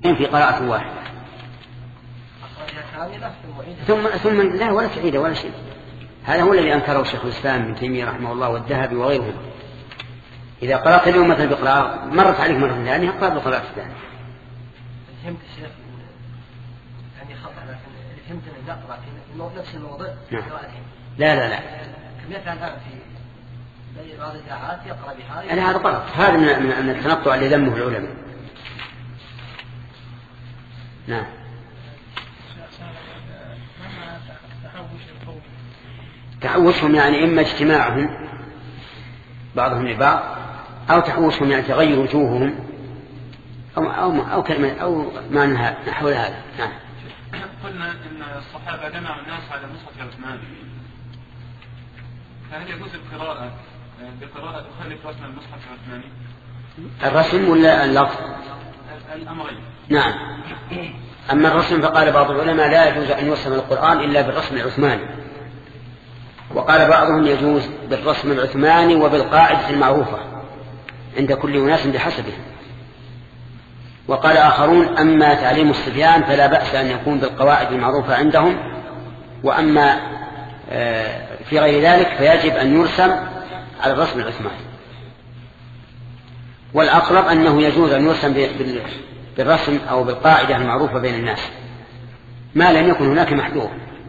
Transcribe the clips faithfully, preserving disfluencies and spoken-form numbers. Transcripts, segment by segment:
في قراءة واحدة ثم ثم لا ولا تعيد ولا شيء. هذا هو الذي أنكره شيخ الإسلام ابن تيمية رحمه الله والذهبي وغيرهم. إذا قرأت اليوم مثلا بقراءة مرت عليك مرة ثانية اقرأ بقراءة ثانية. فهمت الشيخ يعني خطأ، لكن فهمت أن نقرأ في نفس الموضوع. نعم. لا لا لا. كم يفعل هذا في بعض الإذاعات يقرأ بهذا؟ أنا هذا غلط. هذا من من التنطع اللي ذمه العلماء. نعم. تحوشهم يعني إما اجتماعهم بعضهم لبعض أو تحوشهم يعني تغير وجوههم أو أو أو كلمة أو معنى نحو هذا. نعم. قلنا إن الصحابة جمعوا الناس على مصحف عثمان، فهل يجوز القراءة بقراءة تخالف رسم المصحف العثماني؟ الرسم ولا اللفظ؟ الأمرين. نعم. أما الرسم فقال بعض العلماء لا يجوز أن يرسم القرآن إلا بالرسم العثماني، وقال بعضهم يجوز بالرسم العثماني وبالقاعدة المعروفة عند كل أناس بحسبه. وقال آخرون أما تعليم الصبيان فلا بأس أن يكون بالقواعد المعروفة عندهم، وأما في غير ذلك فيجب أن يرسم على الرسم العثماني. والأقرب أنه يجوز أن يرسم بالرسم أو بالقاعدة المعروفة بين الناس ما لم يكن هناك محذور،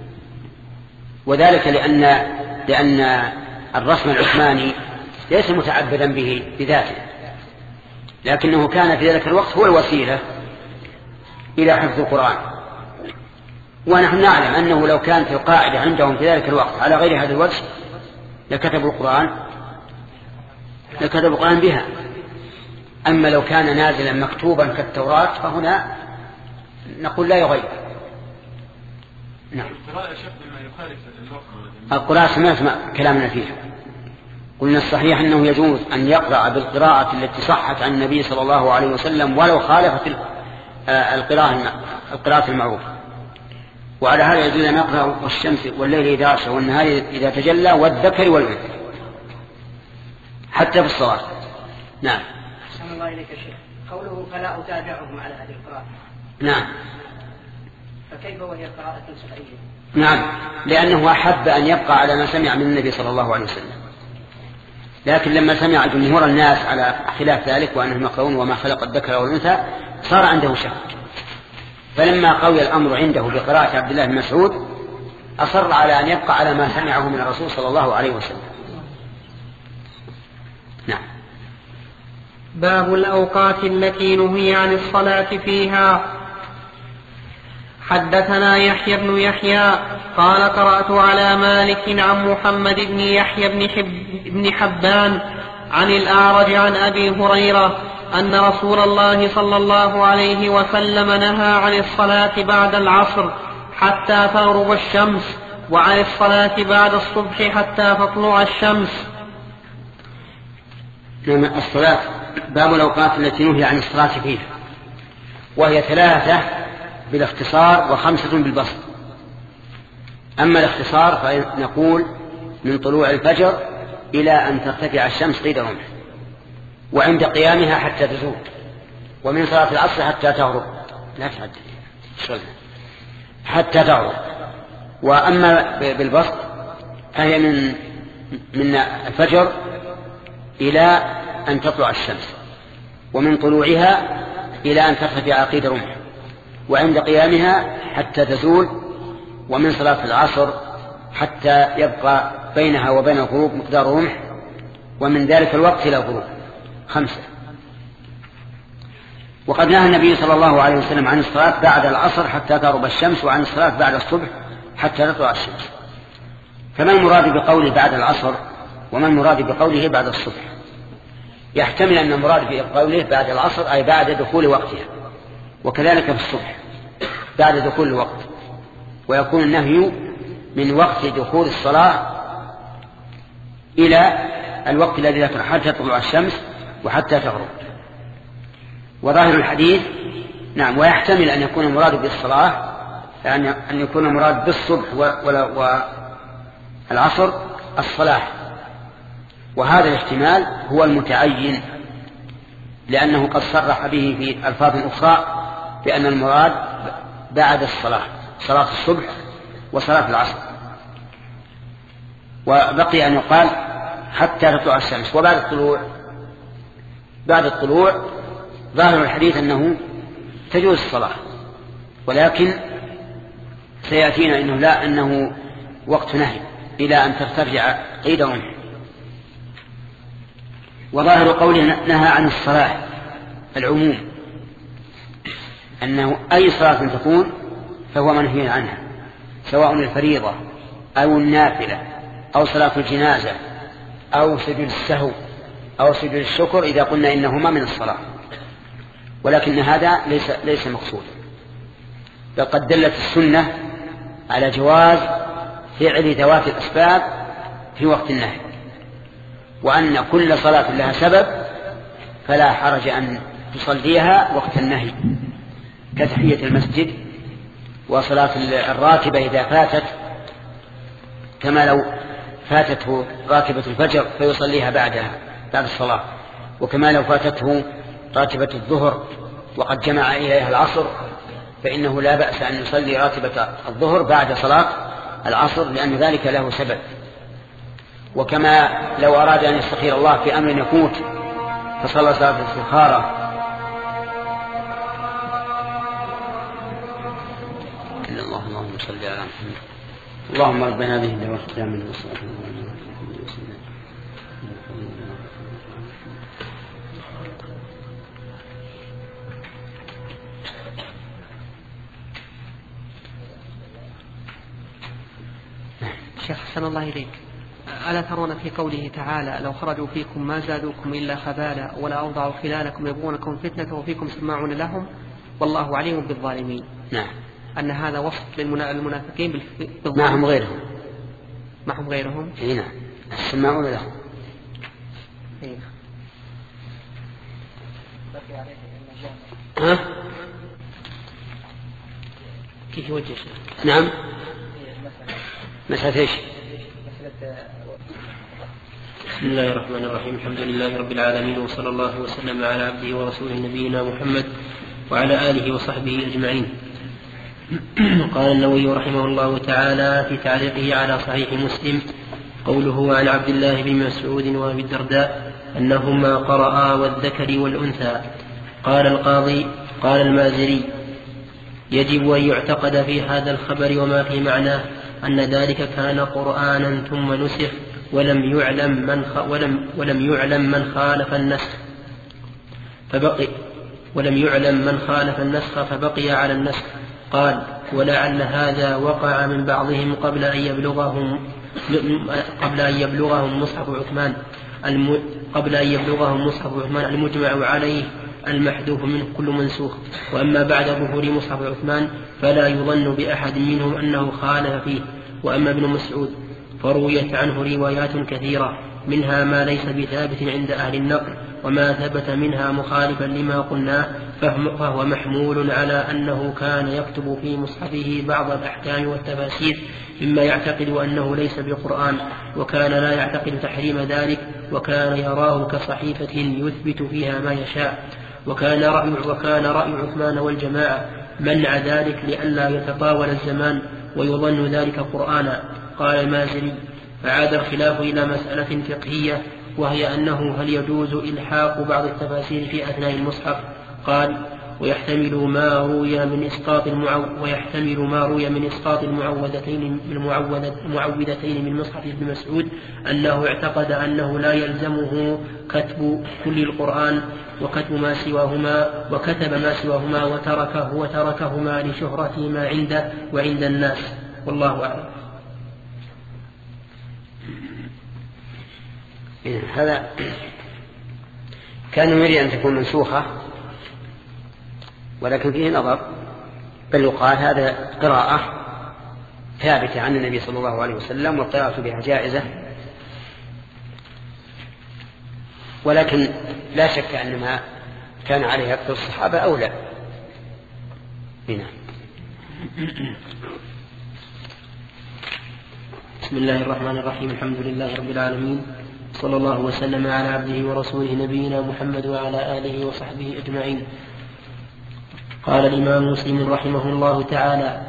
وذلك لأن لأن الرسم العثماني ليس متعبدا به بذاته، لكنه كان في ذلك الوقت هو الوسيلة إلى حفظ القرآن. ونحن نعلم أنه لو كانت القاعدة عندهم في ذلك الوقت على غير هذا الوجه لكتبوا القرآن لكتبوا القرآن بها. أما لو كان نازلا مكتوبا كالتوراة فهنا نقول لا يغير. نعم. القراءة سمعت كلامنا فيها. قلنا الصحيح أنه يجوز أن يقرأ بالقراءة التي صحت عن النبي صلى الله عليه وسلم ولو خالفت القراءة القراءة المعروفة. وعلى هذا يجوز أن يقرأ والشمس والليل إذا عشى والنهار إذا تجلى والذكر والأنثى حتى في الصلاة. نعم. أحسن الله إليك يا شيخ. قوله فلا أتابعهم على هذه القراءة. نعم. فكيف وهي قراءة صحيحة؟ نعم، لأنه أحب أن يبقى على ما سمع من النبي صلى الله عليه وسلم، لكن لما سمع جمهور الناس على خلاف ذلك وأنهم يقرؤون وما خلق الذكر والأنثى صار عنده شك، فلما قوي الأمر عنده بقراءة عبد الله بن مسعود أصر على أن يبقى على ما سمعه من الرسول صلى الله عليه وسلم. نعم. باب الأوقات التي نهي عن الصلاة فيها. حدثنا يحيى بن يحيى قال قرأت على مالك عن محمد بن يحيى بن, حب بن حبان عن الأعرج عن أبي هريرة أن رسول الله صلى الله عليه وسلم نهى عن الصلاة بعد العصر حتى تغرب الشمس، وعن الصلاة بعد الصبح حتى تطلع الشمس. نعم. الصلاة باب الأوقات التي نهي عن الصلاة فيها، وهي ثلاثة بالاختصار وخمسة بالبسط. أما الاختصار فنقول من طلوع الفجر إلى أن ترتفع الشمس قيد رمح، وعند قيامها حتى تزول، ومن صلاة العصر حتى تغرب لا تعد حتى تغرب. وأما بالبسط فهي من من الفجر إلى أن تطلع الشمس، ومن طلوعها إلى أن ترتفع قيد رمح، وعند قيامها حتى تزول، ومن صلاة العصر حتى يبقى بينها وبين الغروب مقدار رمح، ومن ذلك الوقت إلى الغروب. خمسة. وقد نهى النبي صلى الله عليه وسلم عن الصلاة بعد العصر حتى تغرب الشمس، وعن الصلاة بعد الصبح حتى تطلع الشمس. فما المراد بقوله بعد العصر وما المراد بقوله بعد الصبح؟ يحتمل أن المراد بقوله بعد العصر أي بعد دخول وقتها، وكذلك في الصبح بعد دخول الوقت، ويكون النهي من وقت دخول الصلاة إلى الوقت الذي ذكر حتى تطلع الشمس وحتى تغرب. وظاهر الحديث نعم. ويحتمل أن يكون المراد بالصلاة يعني أن يكون المراد بالصبح والعصر الصلاة، وهذا الاحتمال هو المتعين، لأنه قد صرح به في ألفاظ أخرى بأن المراد بعد الصلاة، صلاة الصبح وصلاة العصر. وبقي أن يقال حتى تطلع الشمس. وبعد الطلوع بعد الطلوع ظاهر الحديث أنه تجوز الصلاة، ولكن سيأتينا إنه لا، أنه وقت نهي إلى أن ترتفع قيد رمح. وظاهر قوله نهى عن الصلاة العموم، أنه أي صلاة تكون فهو منهي عنها، سواء الفريضة أو النافلة أو صلاة الجنازة أو سجود السهو أو سجود الشكر، إذا قلنا إنهما من الصلاة. ولكن هذا ليس, ليس مقصود، بل قد دلت السنة على جواز فعل ذوات الأسباب في وقت النهي، وأن كل صلاة لها سبب فلا حرج أن تصليها وقت النهي، كتحية المسجد وصلاة الراتبة إذا فاتت، كما لو فاتته راتبة الفجر فيصليها بعدها بعد الصلاة، وكما لو فاتته راتبة الظهر وقد جمع إليها العصر فإنه لا بأس أن يصلي راتبة الظهر بعد صلاة العصر، لأن ذلك له سبب. وكما لو أراد أن يستخير الله في أمر يفوت فصلى صلاة الاستخارة إلا الله اللهم صل على محمد اللهم ربنا هذه الدعوة التامة والصلاة شيخ حسن الله إليك، ألا ترون في قوله تعالى لو خرجوا فيكم ما زادوكم إلا خبالا ولا أوضعوا خلالكم يبغونكم فتنة وفيكم سماعون لهم والله عليم بالظالمين؟ نعم. أن هذا وصف للمنافقين بالظالمين. معهم غيرهم. معهم غيرهم. إيه نعم. سماعون لهم. إيه. ها؟ كيف يوجه؟ نعم. مسألة ايش؟ بسم الله الرحمن الرحيم. الحمد لله رب العالمين، وصلى الله وسلم على عبده ورسوله نبينا محمد وعلى آله وصحبه أجمعين. قال النووي رحمه الله تعالى في تعليقه على صحيح مسلم قوله عن عبد الله بن مسعود وابي الدرداء أنهما قرأا والذكر والأنثى. قال القاضي قال المازري يجب أن يعتقد في هذا الخبر وما في معناه أن ذلك كان قرآنا ثم نسخ ولم يعلم من خ... ولم ولم يعلم من خالف النسخ فبقي ولم يعلم من خالف النسخ فبقي على النسخ. قال ولعل هذا وقع من بعضهم قبل أن يبلغهم قبل أن يبلغهم مصحف عثمان الم... قبل أن يبلغهم مصحف عثمان المجمع عليه المحذوف منه كل منسوخ. وأما بعد ظهور مصحف عثمان فلا يظن بأحد منهم أنه خالف فيه. وأما ابن مسعود فرويت عنه روايات كثيرة منها ما ليس بثابت عند أهل النقل، وما ثبت منها مخالفا لما قلناه فهو محمول على أنه كان يكتب في مصحفه بعض الأحكام والتفاسير مما يعتقد أنه ليس بقرآن، وكان لا يعتقد تحريم ذلك، وكان يراه كصحيفة يثبت فيها ما يشاء. وكان رأي, وكان رأي عثمان والجماعة منع ذلك لئلا يتطاول الزمان ويظن ذلك قرآنا. قال المازري فعاد الخلاف إلى مسألة فقهية، وهي أنه هل يجوز إلحاق بعض التفاسير في أثناء المصحف. قال ويحتمل ما روي من إسقاط المعو... ويحتمل ما روي من إسقاط المعوذتين المعوذتين من مصحف ابن مسعود أنه اعتقد أنه لا يلزمه كتب كل القرآن وكتب ما سواهما وكتب ما سواهما وتركه وتركهما لشهرة ما عنده وعند الناس، والله أعلم. هذا كان يريد أن تكون منسوخة، ولكن فيه نظر، بل يقال هذا قراءة ثابتة عن النبي صلى الله عليه وسلم والقراءة بها جائزة، ولكن لا شك أن ما كان عليه أكثر الصحابة أولى. هنا بسم الله الرحمن الرحيم. الحمد لله رب العالمين، صلى الله وسلم على عبده ورسوله نبينا محمد وعلى آله وصحبه أجمعين. قال الإمام مسلم رحمه الله تعالى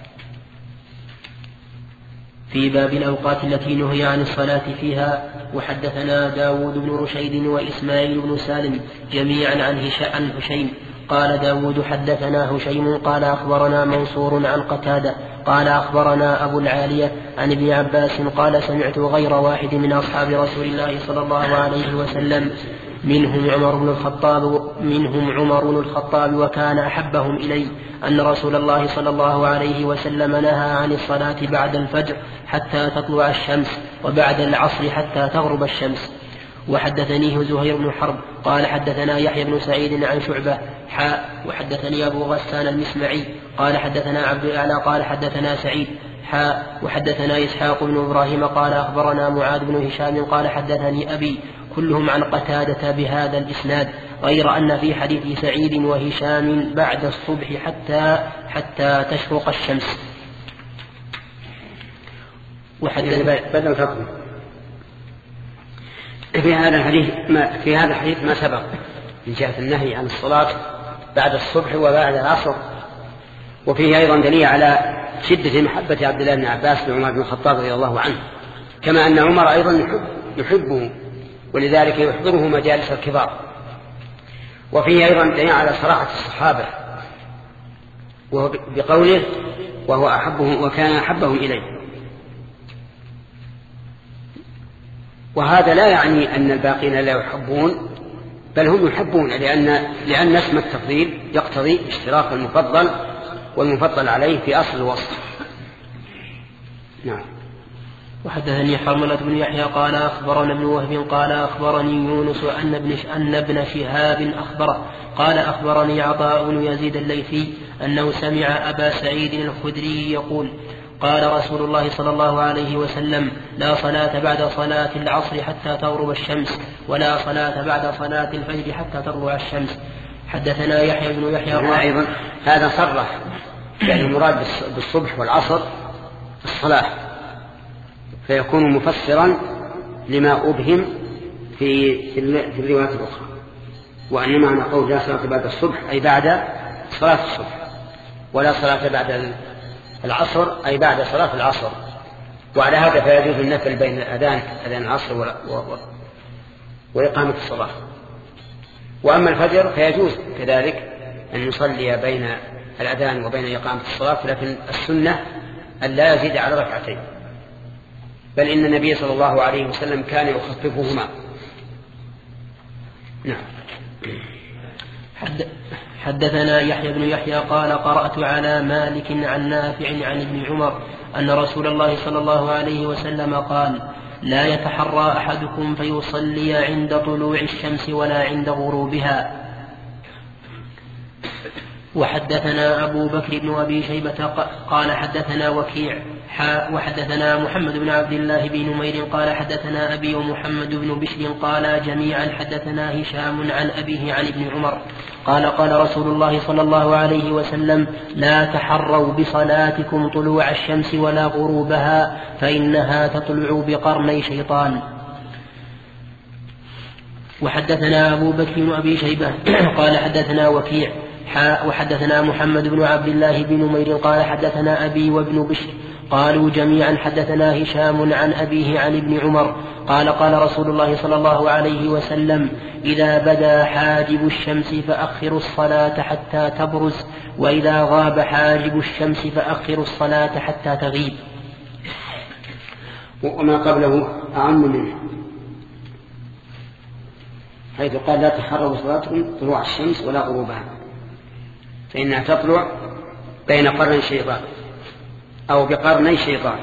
في باب الأوقات التي نهي عن الصلاة فيها: وحدثنا داود بن رشيد وإسماعيل بن سالم جميعا عن هشيم قال داود حدثنا هشيم قال أخبرنا منصور عن قتادة قال أخبرنا أبو العالية عن ابن عباس قال سمعت غير واحد من أصحاب رسول الله صلى الله عليه وسلم منهم عمر بن الخطاب منهم عمر بن الخطاب وكان أحبهم إلي أن رسول الله صلى الله عليه وسلم نهى عن الصلاة بعد الفجر حتى تطلع الشمس وبعد العصر حتى تغرب الشمس. وحدثنيه زهير بن حرب قال حدثنا يحيى بن سعيد عن شعبة حاء وحدثني أبو غسان المسمعي قال حدثنا عبد الأعلى قال حدثنا سعيد حاء وحدثنا إسحاق بن إبراهيم قال أخبرنا معاذ بن هشام قال حدثني أبي كلهم عن قتادة بهذا الإسناد غير أن في حديث سعيد وهشام بعد الصبح حتى حتى تشرق الشمس. وحدث بدل فقط في هذا الحديث ما في هذا الحديث ما سبق من جهة النهي عن الصلاة بعد الصبح وبعد العصر، وفيه أيضا دليل على شدة محبة عبد الله بن عباس لعمر بن الخطاب رضي الله عنه، كما أن عمر أيضا يحب يحبه ولذلك يحضره مجالس الكبار. وفيه أيضا دليل على صراحة الصحابة بقوله وهو أحبه وكان أحبهم إليه. وهذا لا يعني أن الباقين لا يحبون، بل هم يحبون، لأن لأن اسم التفضيل يقتضي اشتراك المفضل والمفضل عليه في أصل الوصف. نعم. وحدثني حرملة بن يحيى قال أخبرنا ابن وهب قال أخبرني يونس أن ابن أن ابن شهاب أخبره قال أخبرني عطاء بن يزيد الليثي أنه سمع أبا سعيد الخدري يقول قال رسول الله صلى الله عليه وسلم: لا صلاة بعد صلاة العصر حتى تغرب الشمس، ولا صلاة بعد صلاة الفجر حتى تطلع الشمس. حدثنا يحيى بن يحيى قال أيضا هذا صرح يعني المراد بالصبح والعصر الصلاة، فيكون مفسرا لما أبهم في في الروايات الأخرى، وأن معنى قول لا صلاة بعد الصبح أي بعد صلاة الصبح، ولا صلاة بعد العصر أي بعد صلاة العصر. وعلى هذا فيجوز النفل بين الأذان أذان العصر وإقامة الصلاة. وأما الفجر فيجوز كذلك أن يصلي بين الأذان وبين إقامة الصلاة، لكن السنة أن لا يزيد على ركعتين، بل إن النبي صلى الله عليه وسلم كان يخففهما. نعم. حد حدثنا يحيى بن يحيى قال قرأت على مالك عن نافع عن ابن عمر أن رسول الله صلى الله عليه وسلم قال: لا يتحرى أحدكم فيصلي عند طلوع الشمس ولا عند غروبها. وحدثنا أبو بكر بن أبي شيبة قال حدثنا وكيع وحدثنا محمد بن عبد الله بن نمير قال حدثنا أبي ومحمد بن بشر قال جميعا حدثنا هشام عن أبيه عن ابن عمر قال قال رسول الله صلى الله عليه وسلم: لا تحروا بصلاتكم طلوع الشمس ولا غروبها فإنها تطلع بقرني شيطان. وحدثنا أبو بكر بن أبي شيبة قال حدثنا وكيع وحدثنا محمد بن عبد الله بن نمير قال حدثنا أبي وابن بشر قالوا جميعا حدثنا هشام عن أبيه عن ابن عمر قال قال رسول الله صلى الله عليه وسلم: إذا بدا حاجب الشمس فأخروا الصلاة حتى تبرز، وإذا غاب حاجب الشمس فأخروا الصلاة حتى تغيب. وما قبله أعم منه، حيث قال: لا تحروا صلاتكم طلوع الشمس ولا غروبها فإنها تطلع بين قرني الشيطان أو بقرني الشيطان.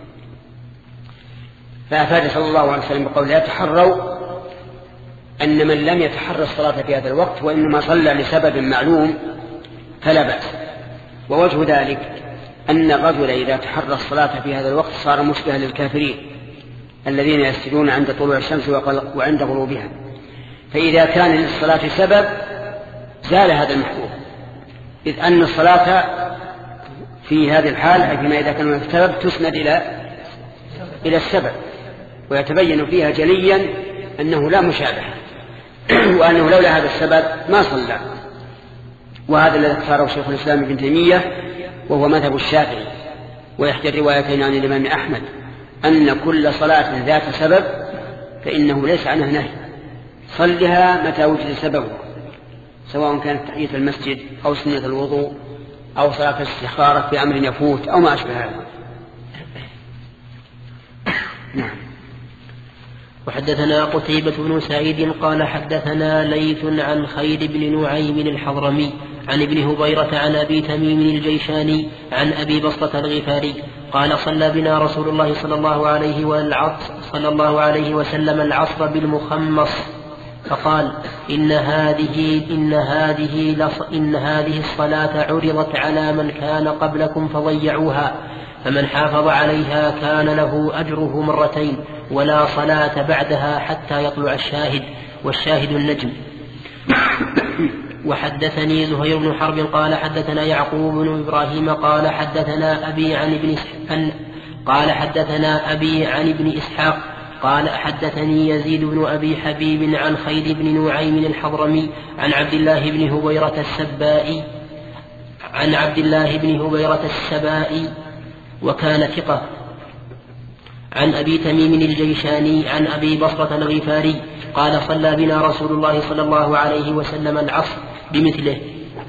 فأفاد صلى الله عليه وسلم بقول: لا تحروا أن من لم يتحرى الصلاة في هذا الوقت وإنما صلى لسبب معلوم فلا بأس. ووجه ذلك أن الرجل إذا تحرى الصلاة في هذا الوقت صار مشبها للكافرين الذين يسجدون عند طلوع الشمس وعند غروبها، فإذا كان للصلاة سبب زال هذا المحظور، إذ أن الصلاة في هذه الحال أي فيما إذا كان السبب تسند إلى إلى السبب، ويتبين فيها جليا أنه لا مشابهة وأنه لولا هذا السبب ما صلى. وهذا الذي اختاره شيخ الإسلام ابن تيمية وهو مذهب الشافعي. ويحتى الروايتين عن الإمام أحمد أن كل صلاة ذات سبب فإنه ليس عنها نهي، صلها متى وجد سببه، سواء كانت تحية المسجد أو سنة الوضوء أو صلاة الاستخارة في أمر يفوت أو ما أشبه هذا. نعم. وحدثنا قتيبة بن سعيد قال حدثنا ليث عن خير بن نعيم الحضرمي عن ابن هبيرة عن أبي تميم الجيشاني عن أبي بسطة الغفاري قال صلى بنا رسول الله صلى الله عليه والعصر صلى الله عليه وسلم العصر بالمخمص فقال إن هذه إن هذه لص إن هذه الصلاة عرضت على من كان قبلكم فضيعوها، فمن حافظ عليها كان له أجره مرتين ولا صلاة بعدها حتى يطلع الشاهد، والشاهد النجم. وحدثني زهير بن حرب قال حدثنا يعقوب بن إبراهيم قال حدثنا أبي عن ابن قال حدثنا أبي عن ابن إسحاق قال حدثني يزيد بن أبي حبيب عن خير بن نعيم الحضرمي عن عبد الله بن هبيرة السبائي عن عبد الله بن هبيرة السبائي وكان ثقة عن أبي تميم الجيشاني عن أبي بصرة الغفاري قال صلى بنا رسول الله صلى الله عليه وسلم العصر بمثله.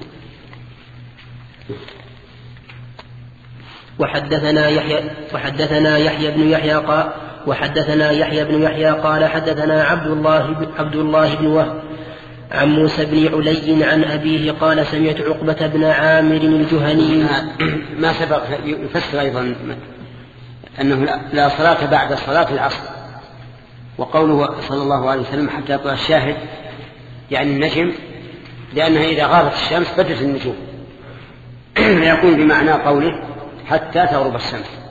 وحدثنا يحيى وحدثنا يحيى بن يحيى قال وحدثنا يحيى بن يحيى قال حدثنا عبد الله عبد الله بن وهب عن موسى بن علي عن أبيه قال سمعت عقبة بن عامر الجهني. ما سبق يفسر أيضا أنه لا صلاة بعد صلاة العصر، وقوله صلى الله عليه وسلم حتى يطلع الشاهد يعني النجم، لأنها إذا غابت الشمس بدت النجوم، يكون بمعنى قوله حتى تغرب الشمس.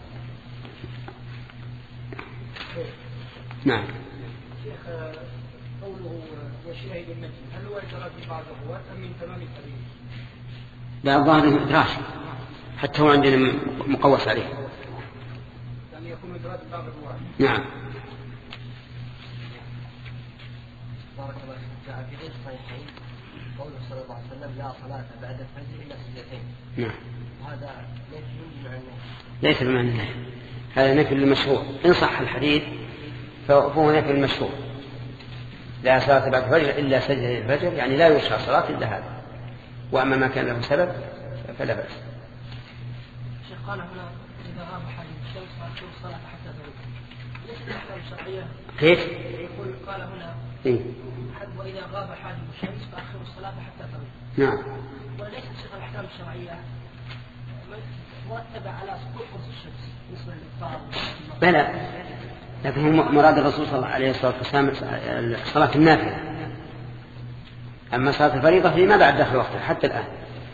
نعم. شيخ قوله وشاهد النجم هل هو إدراك بعض الرواة أم من تمام التبيين؟ لا، الظاهر إدراك، حتى هو عندنا مقوس عليه. يعني يكون إدراك بعض الرواة. نعم. بارك الله فيك. جاء في غير الصحيحين قوله صلى الله عليه وسلم لا صلاة بعد الفجر إلا سجدتين. نعم. وهذا نفي بمعنى ليس بمعنى النهي، هذا نفي للمشروع. إن صح الحديث فهو نفي المشروع، لا صلاة بعد الفجر إلا سجدة الفجر، يعني لا يشرع صلاة إلا هذا. وأما ما كان له سبب فلا بأس. شيخ قال هنا إذا غاب حاجب الشمس فأخر الصلاة حتى تغرب، ليس الأحكام الشرعية كيف؟ يقول قال هنا إيه؟ وإذا غاب حاجب الشمس فأخر الصلاة حتى تغرب. نعم. وليست شيخ الأحكام الشرعية مرتبة على سقوط قرص الشمس بالنسبة للإفطار. بلى، لكن هو مراد الرسول صلى الله عليه وسلم صلاة النافلة، أما صلاة الفريضة فيما بعد داخل وقتها حتى الآن.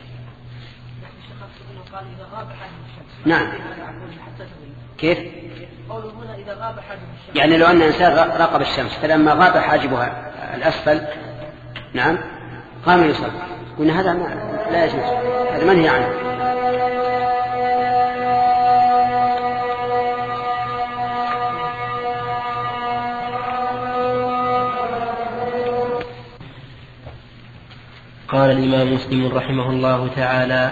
قال إذا غاب حاجب الشمس. نعم. كيف؟ قوله هنا إذا غاب حاجب الشمس. يعني لو أن إنسان راقب الشمس فلما غاب حاجبها الأسفل نعم قام يصلي، وإن هذا لا يجوز، هذا منهي عنه. قال الإمام مسلم رحمه الله تعالى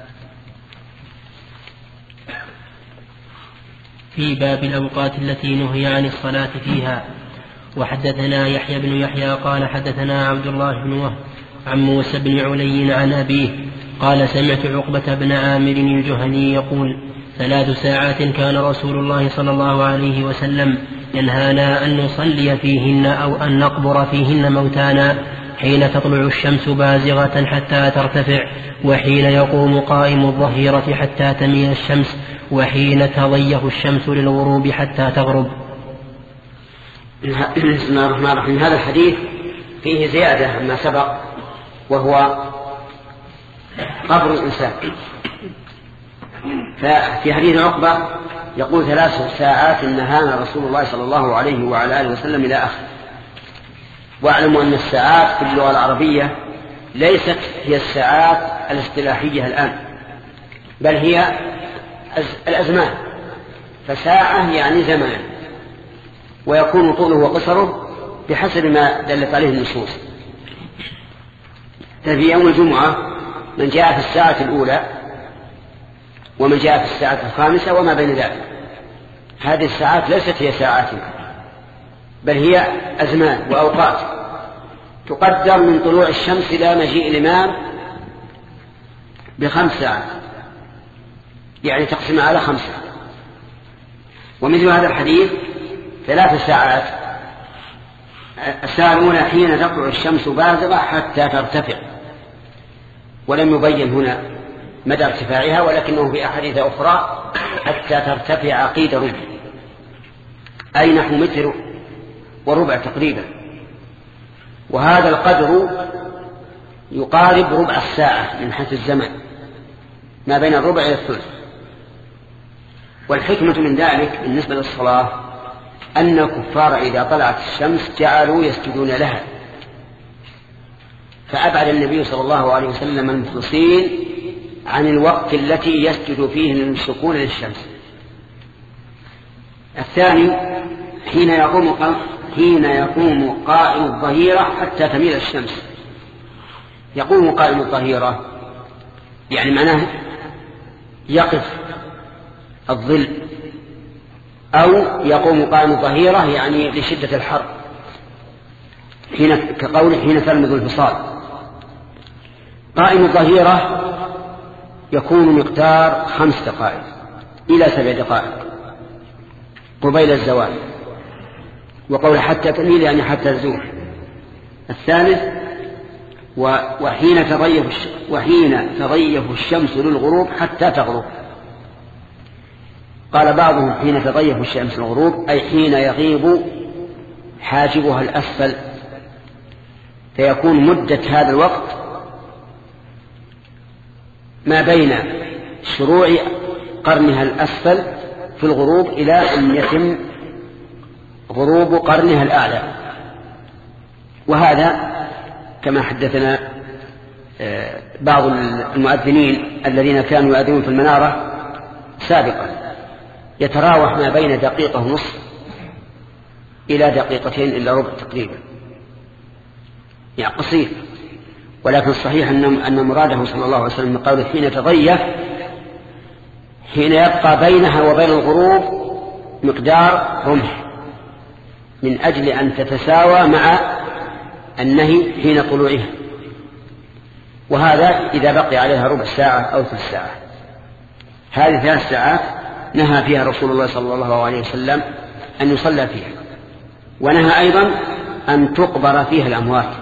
في باب الأوقات التي نهي عن الصلاة فيها. وحدثنا يحيى بن يحيى قال حدثنا عبد الله بن وهب عن موسى بن علي عن أبيه قال سمعت عقبة بن عامر الجهني يقول ثلاث ساعات كان رسول الله صلى الله عليه وسلم ينهانا أن نصلي فيهن أو أن نقبر فيهن موتانا، حين تطلع الشمس بازغة حتى ترتفع، وحين يقوم قائم الظهيرة حتى تميل الشمس، وحين تضيه الشمس للغروب حتى تغرب. بسم الله الرحمن الرحيم. هذا الحديث فيه زيادة عما سبق، وهو قبر الإنسان. ففي حديث عقبة يقول ثلاث ساعات نهانا رسول الله صلى الله عليه وعلى آله وسلم إلى آخر. واعلموا أن الساعات في اللغة العربية ليست هي الساعات الاصطلاحية الآن، بل هي الأزمان. فساعة يعني زمان، ويكون طوله وقصره بحسب ما دلت عليه النصوص. ففي يوم الجمعة من جاء في الساعة الأولى ومن جاء في الساعة الخامسة وما بين ذلك. هذه الساعات ليست هي ساعات بل هي أزمان وأوقات تقدر من طلوع الشمس إلى مجيء الإمام بخمس ساعات، يعني تقسم على خمسة. ومثل هذا الحديث ثلاث ساعات: الساعة الأولى حين تطلع الشمس بازغة حتى ترتفع، ولم يبين هنا مدى ارتفاعها، ولكنه في أحاديث أخرى حتى ترتفع قيد ربع، أي نحو متر وربع تقريبا، وهذا القدر يقارب ربع الساعة من حيث الزمن، ما بين الربع إلى الثلث. والحكمة من ذلك بالنسبة للصلاة أن الكفار إذا طلعت الشمس جعلوا يسجدون لها، فأبعد النبي صلى الله عليه وسلم المخلصين عن الوقت التي يسجد فيه المشركون للشمس. الثاني حين يقوم حين يقوم قائم الظهيرة حتى تميل الشمس. يقوم قائم الظهيرة يعني معناه يقف الظل، أو يقوم قائم الظهيرة يعني لشدة الحر، حين كقوله حين تلمذ الفصال. قائم الظهيرة يكون مقدار خمس دقائق إلى سبع دقائق قبيل الزوال، وقول حتى تميل يعني حتى تزول. الثالث وحين تضيف وحين تضيف الشمس للغروب حتى تغرب. قال بعضهم حين تضيف الشمس للغروب أي حين يغيب حاجبها الأسفل، فيكون مدة هذا الوقت ما بين شروع قرنها الأسفل في الغروب إلى أن يتم غروب قرنها الأعلى. وهذا كما حدثنا بعض المؤذنين الذين كانوا يؤذنون في المنارة سابقا يتراوح ما بين دقيقة ونصف إلى دقيقتين إلا ربع تقريبا، يعني قصير. ولكن الصحيح أن مراده صلى الله عليه وسلم قوله حين تضيف حين يبقى بينها وبين الغروب مقدار رمح، من أجل أن تتساوى مع النهي حين طلوعها، وهذا إذا بقي عليها ربع ساعة أو ثلث ساعة. هذه ثلاث ساعات نهى فيها رسول الله صلى الله عليه وسلم أن يصلى فيها، ونهى أيضا أن تقبر فيها الأموات،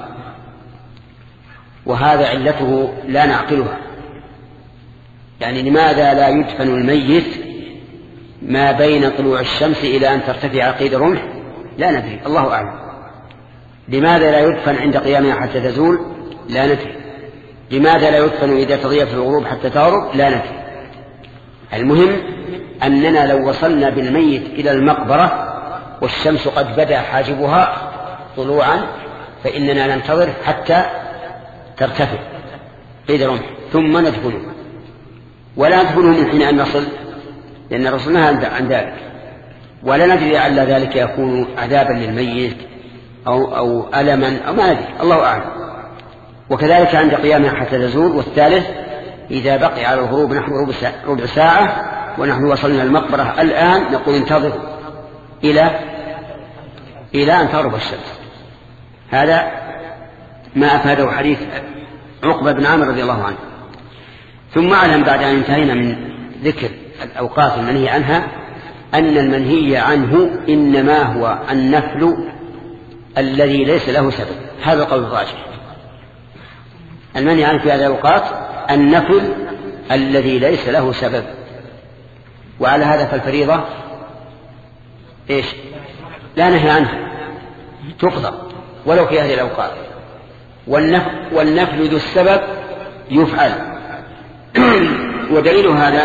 وهذا علته لا نعقلها. يعني لماذا لا يدفن الميت ما بين طلوع الشمس إلى أن ترتفع قيد رمح؟ لا ندري، الله أعلم. لماذا لا يدفن عند قيامها حتى تزول؟ لا ندري. لماذا لا يدفن إذا تضيف الغروب حتى تغرب؟ لا ندري. المهم أننا لو وصلنا بالميت إلى المقبرة والشمس قد بدا حاجبها طلوعا فإننا ننتظر حتى ترتفع قيد رمح ثم ندفنه، ولا ندفنه من حين أن نصل، لأن الرسول نهى عن ذلك، ولا ندري لعل ذلك يكون عذابا للميت أو, أو ألما أو ما ندري، الله أعلم. وكذلك عند قيامها حتى تزول. والثالث إذا بقي على الغروب نحن ربع ساعة ونحن وصلنا المقبرة الآن نقول انتظر إلى إلى أن تغرب الشمس. هذا ما أفاده حديث عقبة بن عامر رضي الله عنه. ثم أعلم بعد أن انتهينا من ذكر الأوقات المنهي عنها أن المنهي عنه إنما هو النفل الذي ليس له سبب. هذا القول الراجح. المنهي عنه في هذه الأوقات النفل الذي ليس له سبب. وعلى هذا فالفريضة إيش؟ لا نهي عنها، تقضى ولو في هذه الأوقات. والنفل, والنفل ذو السبب يفعل. ودليل هذا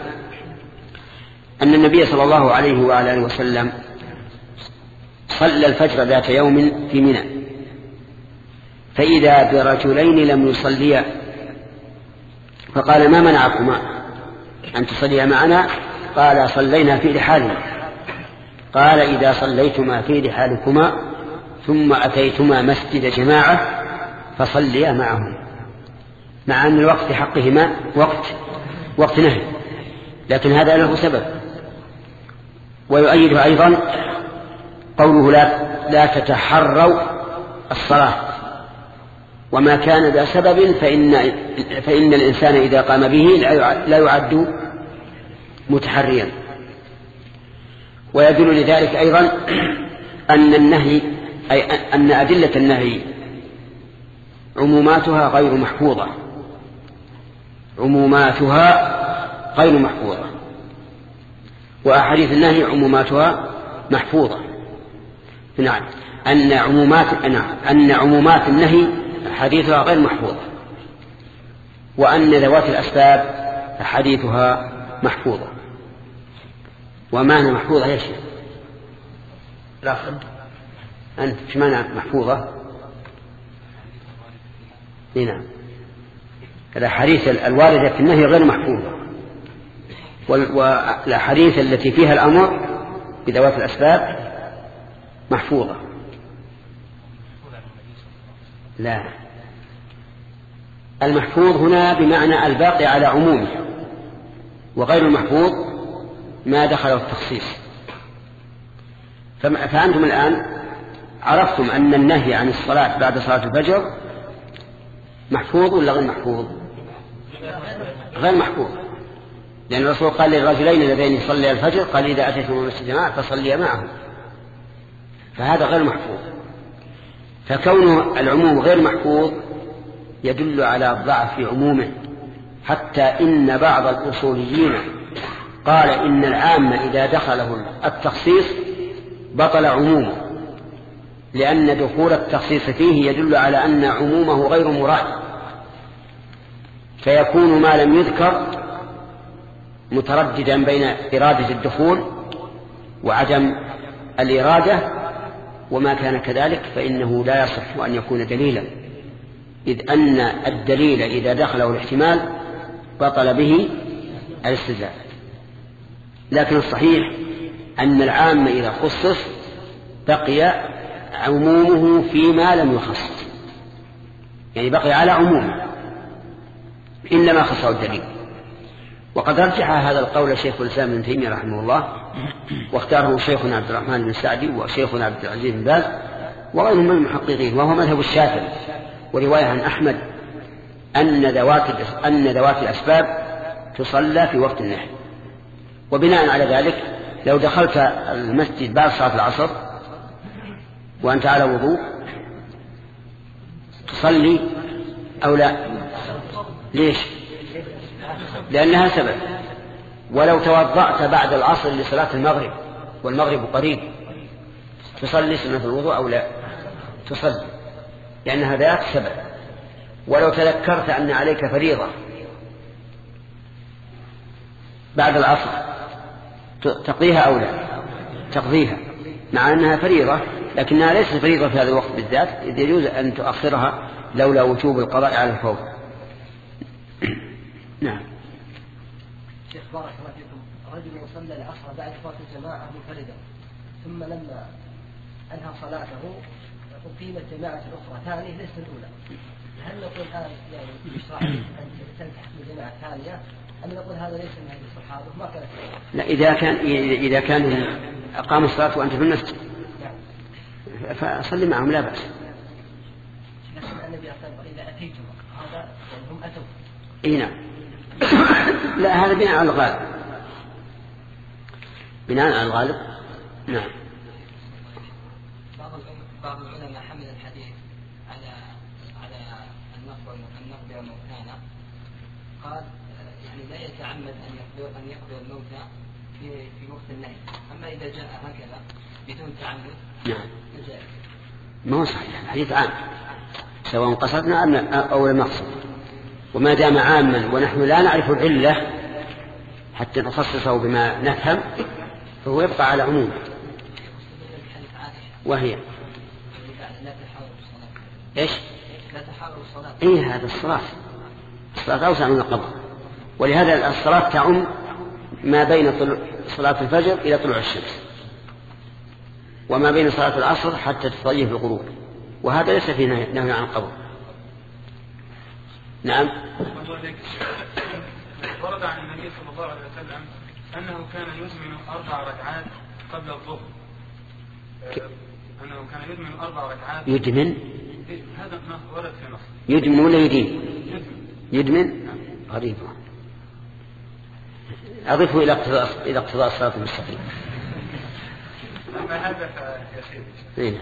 أن النبي صلى الله عليه وعلى آله وسلم صلى الفجر ذات يوم في منى، فإذا برجلين لم يصليا، فقال ما منعكما أن تصليا معنا؟ قال صلينا في رحالنا. قال إذا صليتما في رحالكما ثم أتيتما مسجد جماعة فصليا معهم. مع أن الوقت في حقهما وقت وقت نهي، لكن هذا له سبب. ويؤيد أيضا قوله لا, لا تتحروا الصلاة، وما كان ذا سبب فإن, فإن الإنسان إذا قام به لا يعد متحريا. ويدل لذلك أيضا أن النهي أي أن أدلة النهي عموماتها غير محفوظة، عموماتها غير محفوظة، وأحاديث النهي عموماتها محفوظة. نعم، أن عمومات أن عمومات النهي حديثها غير محفوظة، وأن ذوات الأسباب حديثها محفوظة. ومعنى محفوظة ايش؟ لا أنت ايش معنى محفوظة؟ نعم، الأحاديث الواردة في النهي غير محفوظة، والأحاديث التي فيها الأمر بذوات الأسباب محفوظة. لا، المحفوظ هنا بمعنى الباقي على عمومه، وغير المحفوظ ما دخل التخصيص. فأنتم الآن عرفتم أن النهي عن الصلاة بعد صلاة الفجر محفوظ ولا غير محفوظ؟ غير محفوظ، لأن الرسول قال للرجلين اللذين يصلي الفجر قال إذا أتيتم المسجد جماعة فصلي معهم، فهذا غير محفوظ. فكون العموم غير محفوظ يدل على ضعف عمومه، حتى إن بعض الأصوليين قال إن العام إذا دخله التخصيص بطل عمومه، لأن دخول التخصيص فيه يدل على أن عمومه غير مراد، فيكون ما لم يذكر مترددا بين إرادة الدخول وعدم الإرادة، وما كان كذلك فإنه لا يصح أن يكون دليلا، إذ أن الدليل إذا دخله الاحتمال بطل به الاستدلال. لكن الصحيح أن العام إذا خصص بقي عمومه فيما لم يخصص، يعني بقي على عمومه إنما خصه الدليل. وقد رجح هذا القول شيخ الإسلام ابن تيمية رحمه الله، واختاره شيخنا عبد الرحمن بن سعدي وشيخنا عبد العزيز بن باز وغيرهم من المحققين، وهو مذهب الشافعي، ورواية عن أحمد أن ذوات أن ذوات الأسباب تصلى في وقت النهي. وبناء على ذلك لو دخلت المسجد بعد صلاة العصر وأنت على وضوء تصلي أو لا؟ ليش؟ لأنها سبب. ولو توضأت بعد العصر لصلاة المغرب والمغرب قريب تصلي سنة الوضوء أو لا؟ تصلي، لأنها ذات سبب. ولو تذكرت أن عليك فريضة بعد العصر تقضيها أو لا؟ تقضيها، مع أنها فريضة لكنها ليست فريضة في هذا الوقت بالذات، إذ يجوز أن تؤخرها لولا وجوب القضاء على الفور. نعم. شيخ بارك الله فيكم، رجل صلى العصر بعد صلاة الجماعة منفردا، ثم لما أنهى صلاته أقيمت جماعة أخرى ثانية ليست الأولى، هل نقول الآن يعني يشرع أن تلتحق بالجماعة الثانية، أم نقول هذا ليس من هذه الصحابة ما كانت؟ لا، إذا كان إذا كان أقام الصلاة وأنت في المسجد فصلي معهم لا بأس. لكن النبي قال إذا أتيتم هذا يعني هم أتوا. إيه نعم. لا، هذا بناء على الغالب، بناء على الغالب. نعم. بعض العلماء حمل الحديث على على النقد النقد والموتانا، قال يعني لا يتعمد ان يقبل ان يقبل الموتى في في وقت النهي، اما اذا جاء هكذا بدون تعمد نعم ما هو صحيح، الحديث عام سواء قصدنا او لم نقصد، وما دام عاما ونحن لا نعرف العله حتى نخصصه بما نفهم فهو يبقى على عمومه. وهي ايش؟ لا تحاول الصلاة. ايه هذا الصلاة، الصلاة أوسع من القبر، ولهذا الصلاة تعم ما بين صلاة الفجر إلى طلوع الشمس، وما بين صلاة العصر حتى تطيب الغروب، وهذا ليس فيه نهي عن القبر. نعم. ورد عن النبي صلى الله عليه وسلم أنه كان يزمن أربع ركعات قبل الظهر. أنه كان يدمن أربع ركعات. يدمن؟ هذا ورد في نص. يدمن ولا يدين؟ يدمن. يدمن؟ غريب. أضفه إلى اقتضاء إلى اقتضاء الصراط المستقيم. أما هذا فيسير.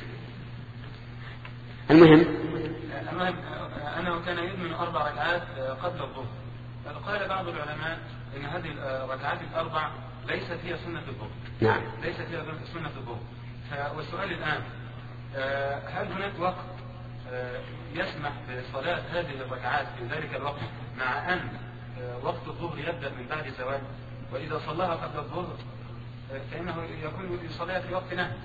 المهم المهم أنه كان يدمن أربع ركعات قبل الظهر. قال بعض العلماء إن هذه الركعات الأربع ليست هي سنة الظهر. نعم. ليست هي سنة الظهر. والسؤال الآن هل هناك وقت يسمح بصلاة هذه الركعات في ذلك الوقت مع أن وقت الظهر يبدأ من بعد الزوال، وإذا صلاها قبل الظهر فإنه يكون يصليها في وقت نهي؟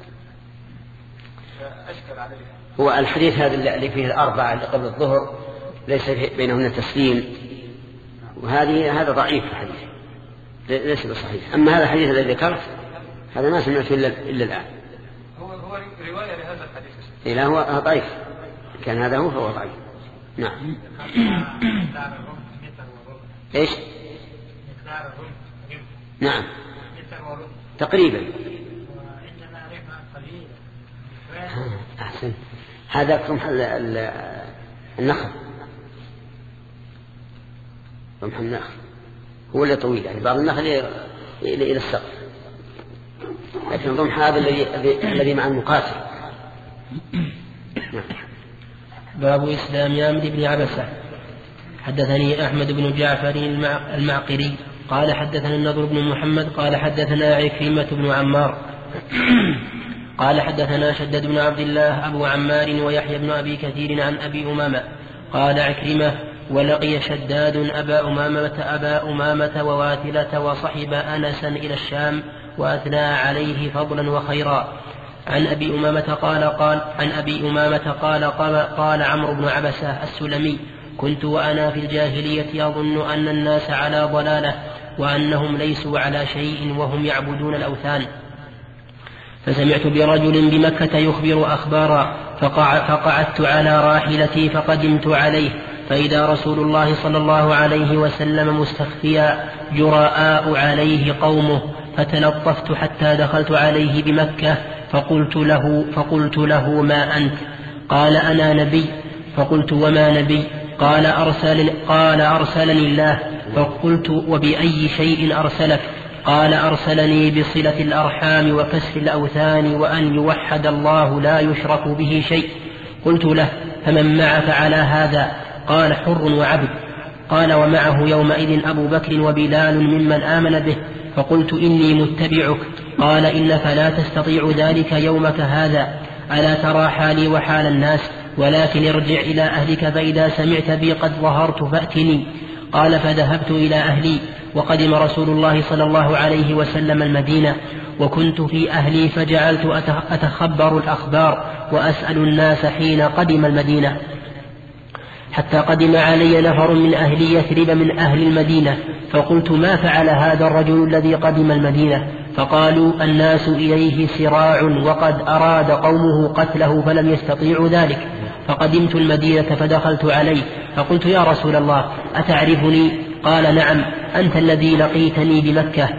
فأشكل عليه. هو الحديث هذا اللي فيه الأربعة اللي قبل الظهر ليس بينهن تسليم، وهذه هذا ضعيف الحديث ليس بصحيح. أما هذا الحديث الذي ذكرت هذا ما سمعته إلا, إلا الآن. هو هو رواية لهذا الحديث. إلا هو ضعيف، كان هذا هو فهو ضعيف. نعم. إيش؟ نعم تقريبا. أحسن. هذا رمح النخل، رمح النخل هو اللي طويل، يعني بعض النخل إلى السقف، لكن رمح هذا الذي الذي مع المقاتل. باب إسلام عمرو بن عبسة. حدثني أحمد بن جعفر المعقري قال حدثنا النضر بن محمد قال حدثنا عكرمة بن عمار قال حدثنا شداد بن عبد الله أبو عمار ويحيى بن أبي كثير عن أبي أمامة قال عكرمة ولقي شداد أبا أمامة أبا أمامة وواثلة وصحب أنسا إلى الشام وأثنى عليه فضلا وخيرا. عن أبي أمامة قال قال عن أبي أمامة قال قال, قال عمرو بن عبسة السلمي كنت وأنا في الجاهلية أظن أن الناس على ضلالة وأنهم ليسوا على شيء وهم يعبدون الأوثان، فسمعت برجل بمكة يخبر أخبارا فقع فقعدت على راحلتي فقدمت عليه فإذا رسول الله صلى الله عليه وسلم مستخفيا جراء عليه قومه فتلطفت حتى دخلت عليه بمكة فقلت له, فقلت له ما أنت؟ قال أنا نبي. فقلت وما نبي؟ قال أرسل قال أرسلني الله. فقلت وبأي شيء أرسلك؟ قال أرسلني بصلة الأرحام وكسر الأوثان وأن يوحد الله لا يشرك به شيء. قلت له فمن معك على هذا؟ قال حر وعبد. قال ومعه يومئذ أبو بكر وبلال ممن آمن به. فقلت إني متبعك. قال إنك لا تستطيع ذلك يومك هذا، ألا ترى حالي وحال الناس؟ ولكن ارجع إلى أهلك فإذا سمعت بي قد ظهرت فأتني. قال فذهبت إلى أهلي وقدم رسول الله صلى الله عليه وسلم المدينة وكنت في أهلي فجعلت أتخبر الأخبار وأسأل الناس حين قدم المدينة حتى قدم علي نفر من أهل يثرب من أهل المدينة فقلت ما فعل هذا الرجل الذي قدم المدينة؟ فقالوا الناس إليه سراع وقد أراد قومه قتله فلم يستطيعوا ذلك. فقدمت المدينة فدخلت عليه فقلت يا رسول الله أتعرفني؟ قال نعم أنت الذي لقيتني بمكة.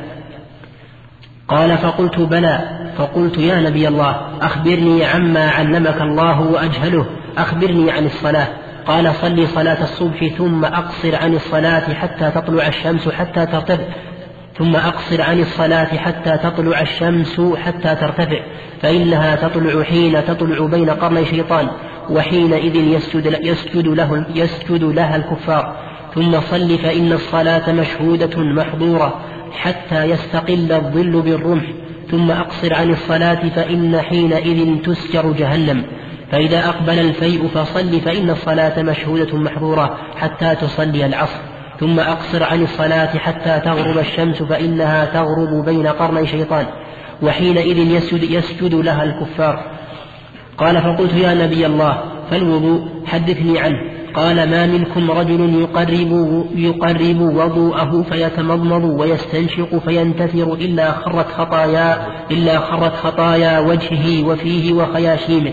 قال فقلت بلى. فقلت يا نبي الله أخبرني عما علمك الله وأجهله، أخبرني عن الصلاة. قال صلي صلاة الصبح ثم أقصر عن الصلاة حتى تطلع الشمس حتى ترتفع ثم أقصر عن الصلاة حتى تطلع الشمس حتى ترتفع فإنها تطلع حين تطلع بين قرني شيطان وحينئذ يسجد, يسجد, له يسجد لها الكفار. ثم صل فإن الصلاة مشهودة محظورة حتى يستقل الظل بالرمح. ثم أقصر عن الصلاة فإن حينئذ تسجر جهنم. فإذا أقبل الفيء فصل فإن الصلاة مشهودة محظورة حتى تصلي العصر. ثم أقصر عن الصلاة حتى تغرب الشمس فإنها تغرب بين قرني شيطان وحينئذ يسجد, يسجد لها الكفار. قال فقلت يا نبي الله فالوضوء حدثني عنه. قال ما منكم رجل يقرب, يقرب وضوءه فيتمضمض ويستنشق فينتثر إلا خرت خطايا, إلا خرت خطايا وجهه وفيه وخياشيمه.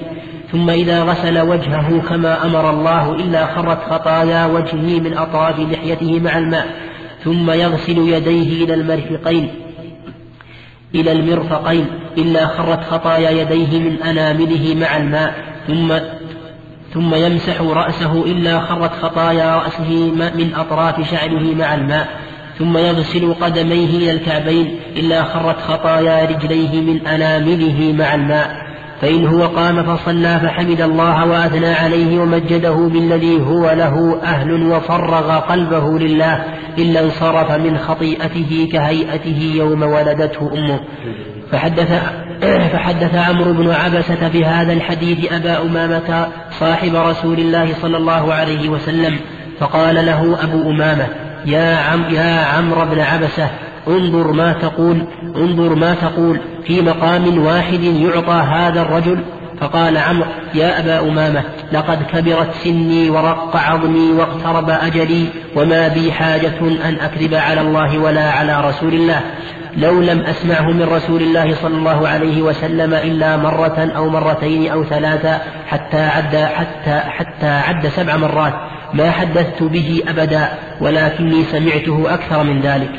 ثم إذا غسل وجهه كما أمر الله إلا خرت خطايا وجهه من أطراف لحيته مع الماء، ثم يغسل يديه إلى المرفقين إلى المرفقين إلا خرت خطايا يديه من أنامله مع الماء، ثم ثم يمسح رأسه إلا خرت خطايا رأسه من أطراف شعره مع الماء، ثم يغسل قدميه إلى الكعبين إلا خرت خطايا رجليه من أنامله مع الماء. فإن هو قام فصلى فحمد الله وأثنى عليه ومجده بالذي هو له أهل وفرغ قلبه لله إلا انصرف من خطيئته كهيئته يوم ولدته أمه. فحدث, فحدث عمرو بن عبسة في هذا الحديث أبا أمامة صاحب رسول الله صلى الله عليه وسلم، فقال له أبو أمامة: يا, عم يا عمرو بن عبسة، انظر ما تقول انظر ما تقول في مقام واحد يعطى هذا الرجل. فقال عمرو: يا أبا أمامة، لقد كبرت سني ورق عظمي واقترب أجلي، وما بي حاجة أن أكذب على الله ولا على رسول الله، لو لم أسمعه من رسول الله صلى الله عليه وسلم إلا مرة أو مرتين أو ثلاثة حتى عد, حتى, حتى عد سبع مرات ما حدثت به أبدا، ولكني سمعته أكثر من ذلك.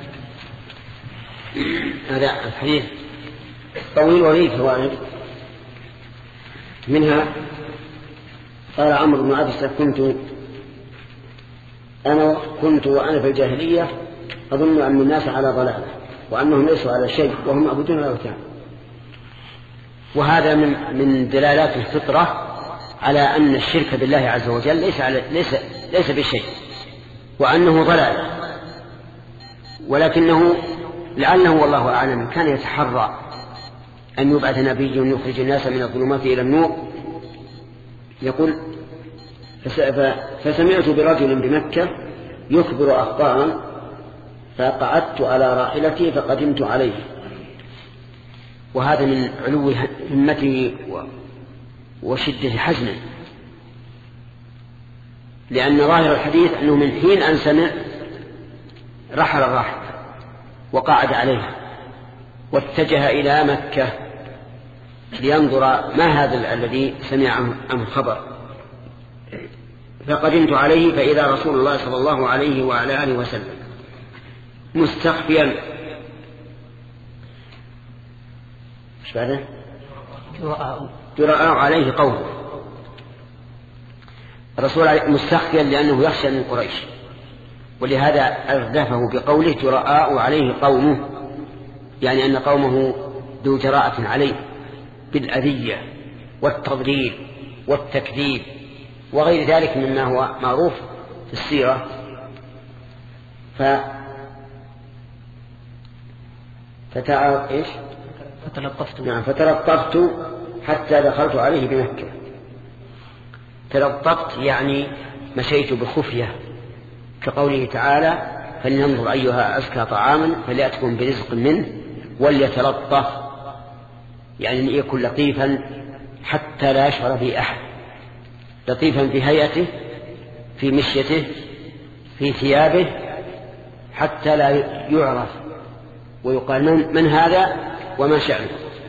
هذا الحديث طويل وليه فوائد، منها قال عمرو بن عبسة: كنت أنا كنت وأنا في الجاهلية أظن أن الناس على ضلالة وأنهم ليسوا على شيء وهم يعبدون الأوثان. وهذا من من دلالات الفطرة على أن الشرك بالله عز وجل ليس على ليس ليس بشيء، وأنه ضلال، ولكنه لعله والله أعلم كان يتحرى أن يبعث نبي يخرج الناس من الظلمات إلى النور. يقول: فسمعت برجل بمكة يخبر أخبارا فقعدت على راحلتي فقدمت عليه. وهذا من علو همته وشدة حزنه، لأن ظاهر الحديث أنه من حين أن سمع رحل الراحل وقعد عليها واتجه إلى مكة لينظر ما هذا الذي سمع عنه خبر. فقدمت عليه فإذا رسول الله صلى الله عليه وعلى آله وسلم مستخفيا ايش بعده؟ جراء عليه قومه. الرسول مستخفيا لأنه يخشى من قريش، ولهذا أردفه بقوله جراء عليه قومه، يعني أن قومه ذو جراءة عليه بالأذية والتضليل والتكذيب وغير ذلك مما هو معروف في السيرة. ف فتعرف إيش؟ فتلطفت نعم فتلطفت حتى دخلت عليه بمكة. تلطفت يعني مشيت بخفية، كقوله تعالى: فلننظر أيها أزكى طعاما فليأتكم برزق منه وليتلطف، يعني أن يكون لطيفا حتى لا يشعر به أحد، لطيفا في هيئته، في مشيته، في ثيابه، حتى لا يعرف ويقال من, من هذا وما شأنه.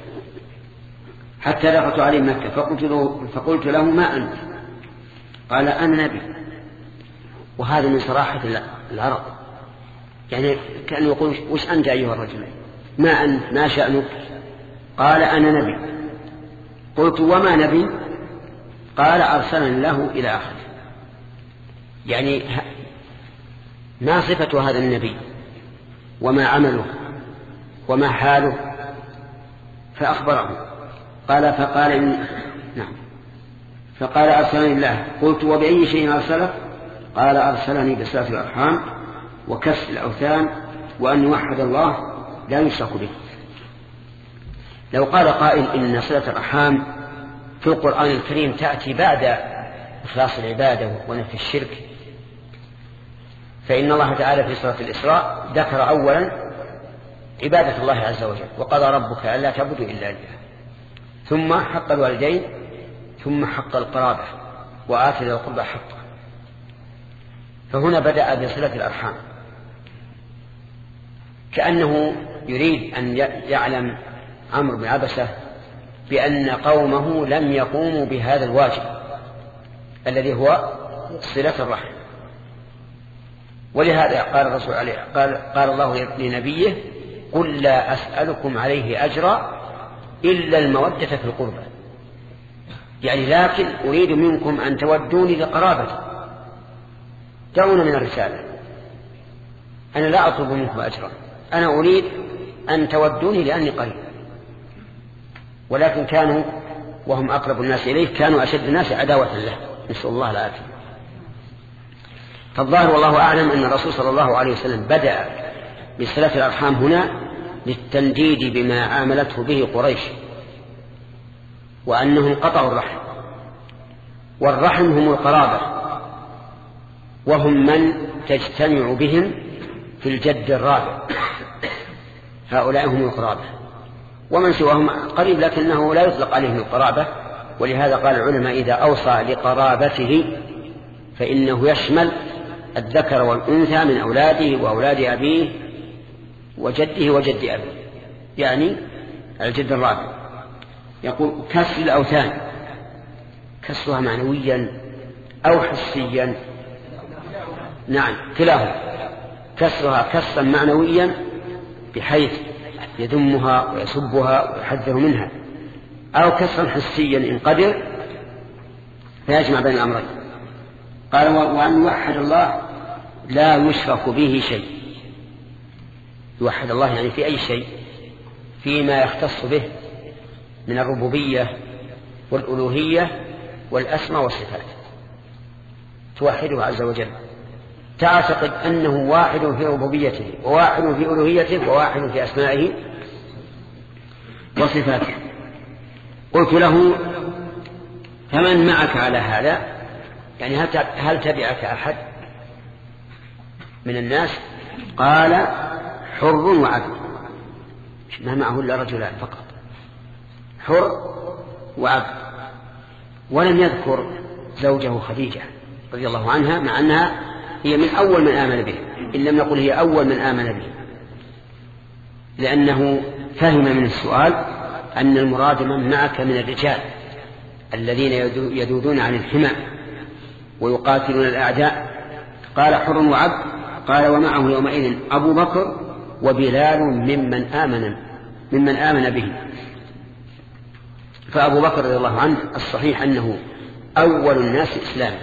حتى دخلت عليه مكة فقلت له, فقلت له: ما أنت؟ قال: أنا نبي. وهذا من صراحة العرب، يعني كأنه يقول: وش أنت أيها الرجل؟ ما أنت؟ ما شأنك؟ قال: أنا نبي. قلت: وما نبي؟ قال: أرسلني الله إلى آخره. يعني ما صفة هذا النبي وما عمله وما حاله، فأخبره. قال فقال إن... نعم فقال: أرسلني الله. قلت: وبأي شيء أرسلك؟ قال: أرسلني بصلة الأرحام وكسر الأوثان وأن يوحد الله لا يشرك به. لو قال قائل إن صلة الأرحام في القرآن الكريم تأتي بعد إخلاص العبادة ونفي الشرك، فإن الله تعالى في سورة الإسراء ذكر أولا عبادة الله عز وجل: وقضى ربك ألا تعبدوا إلا إياه، ثم حق الوالدين، ثم حق القرابة، وآتي ذي القربى حقه. فهنا بدأ بصلة الأرحام، كأنه يريد أن يعلم عمرو بن عبسة بأن قومه لم يقوموا بهذا الواجب الذي هو صلة الرحم. ولهذا قال الرسول عليه قال, قال الله لنبيه قل لا أسألكم عليه أجرا إلا المودة في القربى، يعني لكن أريد منكم أن تودوني لقرابتي، دعونا من الرسالة، أنا لا أطلب منكم أجرا، أنا أريد أن تودوني لأني قريب. ولكن كانوا وهم أقرب الناس إليه كانوا أشد الناس عداوة له، نسأل الله العافية. فالظاهر والله أعلم أن الرسول صلى الله عليه وسلم بدأ بصلة الأرحام هنا للتنديد بما عاملته به قريش، وأنهم قطعوا الرحم، والرحم هم القرابة، وهم من تجتمع بهم في الجد الرابع، هؤلاء هم القرابة، ومن سواهم قريب لكنه لا يطلق عليهم القرابة. ولهذا قال العلماء إذا أوصى لقرابته فإنه يشمل الذكر والأنثى من أولاده وأولاد أبيه وجده وجد أبيه، يعني الجد الرابع. يقول كسر الأوثان، كسرها معنويا أو حسيا؟ نعم كلاهما، كسرها كسرا معنويا بحيث يذمها ويسبها ويحذر منها، أو كسرا حسيا إن قدر فيجمع بين الأمرين. قال وأن يوحد الله لا يشرك به شيء. يوحد الله يعني في أي شيء، فيما يختص به من الربوبية والألوهية والأسماء والصفات، توحده عز وجل، تعتقد أنه واحد في ربوبيته وواحد في ألوهيته وواحد في أسمائه وصفاته. قلت له فمن معك على هذا؟ يعني هل تبعك أحد من الناس؟ قال حر وعبد، ما معه إلا رجلان فقط، حر وعبد، ولم يذكر زوجه خديجة رضي الله عنها، مع أنها هي من أول من آمن به، إن لم نقل هي أول من آمن به، لأنه فهم من السؤال أن المراد من معك من الرجال الذين يذودون عن الحمى ويقاتلون الأعداء. قال حر وعبد، قال ومعه يومئذ أبو بكر وبلال ممن آمن ممن آمن به. فأبو بكر رضي الله عنه الصحيح أنه أول الناس إسلاما،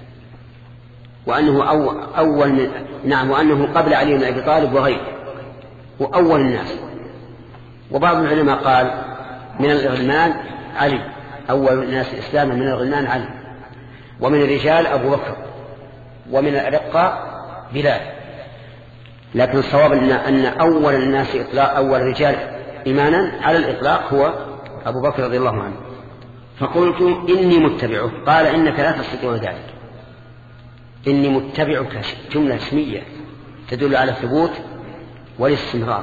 وأنه أول, أول من نعم وأنه قبل علي بن أبي طالب وغيره هو أول الناس. وبعض العلماء قال من الغلمان علي، أول الناس إسلاما من الغلمان علي، ومن الرجال أبو بكر، ومن الأرقاء بلال. لكن الصواب أن, أن أول الناس إطلاق أول رجال إيمانا على الإطلاق هو أبو بكر رضي الله عنه. فقلت إني متبعه، قال إنك لا تستطيع ذلك. إني متبعك جملة اسمية تدل على الثبوت والاستمرار.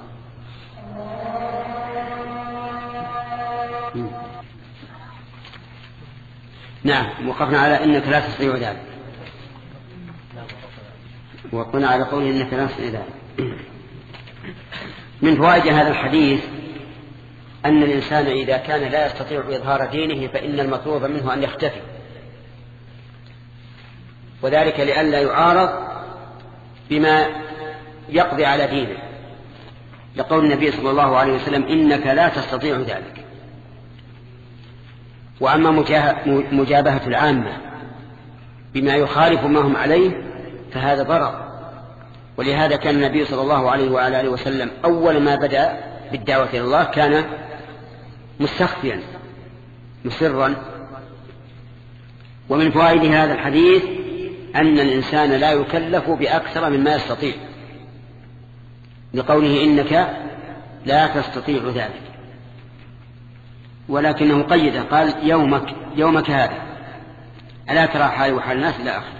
نعم وقفنا على إنك لا تستطيع ذلك، وقفنا على قوله إنك لا تستطيع ذلك. من فوائد هذا الحديث أن الإنسان إذا كان لا يستطيع إظهار دينه فإن المطلوب منه أن يختفي، وذلك لئلا يعارض بما يقضي على دينه، لقول النبي صلى الله عليه وسلم إنك لا تستطيع ذلك. وأما مجابهة العامة بما يخالف ما هم عليه فهذا ضرر. ولهذا كان النبي صلى الله عليه وعلى آله وسلم أول ما بدأ بالدعوة إلى الله كان مستخفيا مسرا. ومن فوائد هذا الحديث أن الإنسان لا يكلف بأكثر مما يستطيع، لقوله إنك لا تستطيع ذلك، ولكنه قيد قال يومك يومك هذا ألا ترى حالي وحال الناس إلى آخره.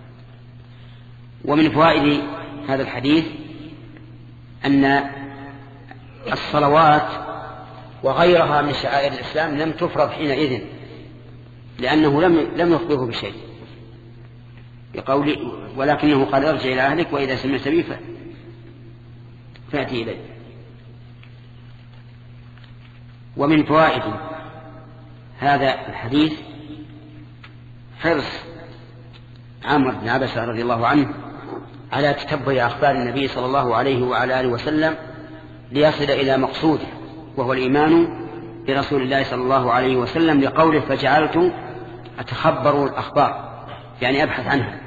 ومن فوائد هذا الحديث أن الصلوات وغيرها من شعائر الإسلام لم تفرض حينئذ، لأنه لم لم يخبره بشيء، بقوله ولكنه قال ارجع إلى أهلك وإذا سمعت بي فأتي إليه. ومن فوائد هذا الحديث حرص عمرو بن عبسة رضي الله عنه على تتبع أخبار النبي صلى الله عليه وعلى آله وسلم ليصل إلى مقصوده، وهو الإيمان برسول الله صلى الله عليه وسلم، لقوله فجعلت أتخبر الأخبار، يعني أبحث عنها.